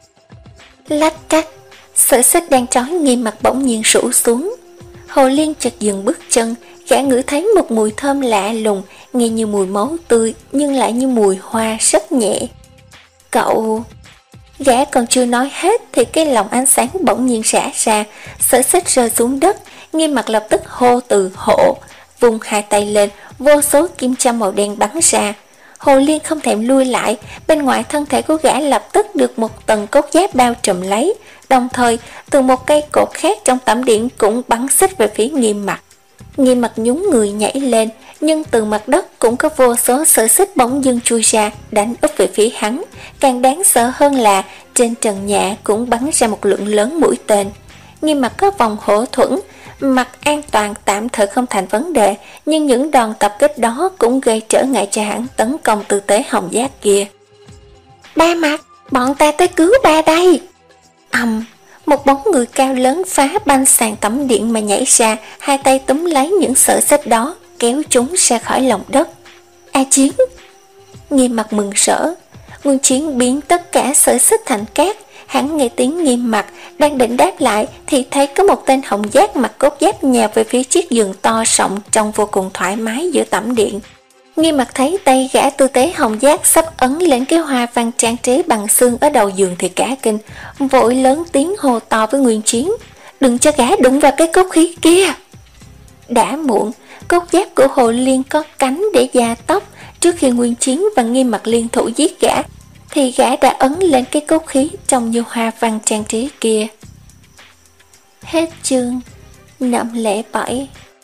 Lách cách, sợi xích đang trói Nghiêm Mặt bỗng nhiên rũ xuống. Hồ Liên chợt dừng bước chân, gã ngửi thấy một mùi thơm lạ lùng, nghe như mùi máu tươi nhưng lại như mùi hoa rất nhẹ. Cậu... Gã còn chưa nói hết thì cái lồng ánh sáng bỗng nhiên rã ra, sợi xích rơi xuống đất. Nghiêm Mặt lập tức hô từ hộ, vùng hai tay lên, vô số kim châm màu đen bắn ra. Hồ Liên không thèm lui lại, bên ngoài thân thể của gã lập tức được một tầng cốt giáp bao trùm lấy, đồng thời từ một cây cột khác trong tẩm điện cũng bắn xích về phía Nghiêm Mặt. Nghiêm Mặt nhún người nhảy lên, nhưng từ mặt đất cũng có vô số sợi xích bỗng dưng chui ra, đánh úp về phía hắn. Càng đáng sợ hơn là trên trần nhà cũng bắn ra một lượng lớn mũi tên. Nghiêm Mặt có vòng hổ thuẫn, mặt an toàn tạm thời không thành vấn đề, nhưng những đòn tập kích đó cũng gây trở ngại cho hắn tấn công tư tế hồng giác kia. Ba Mặt, bọn ta tới cứu ba đây. Ầm, một bóng người cao lớn phá banh sàn tắm điện mà nhảy ra, hai tay túm lấy những sợi xích đó, kéo chúng ra khỏi lòng đất. A Chiến! Nghiêm Mặt mừng rỡ. Nguyên Chiến biến tất cả sợi xích thành cát. Hắn nghe tiếng Nghiêm Mặt đang định đáp lại thì thấy có một tên hồng giác mặc cốt giáp nhào về phía chiếc giường to rộng trông vô cùng thoải mái giữa tẩm điện. Nghiêm Mặt thấy tay gã tư tế hồng giác sắp ấn lên cái hoa văn trang trí bằng xương ở đầu giường thì cả kinh, vội lớn tiếng hô to với Nguyên Chiến: đừng cho gã đụng vào cái cốt khí kia. Đã muộn, cốt giáp của Hồ Liên có cánh để gia tốc. Trước khi Nguyên Chiến và Nghiêm Mặt liên thủ giết gã thì gã đã ấn lên cái cốt khí trông như hoa văn trang trí kia. Hết chương năm không bảy.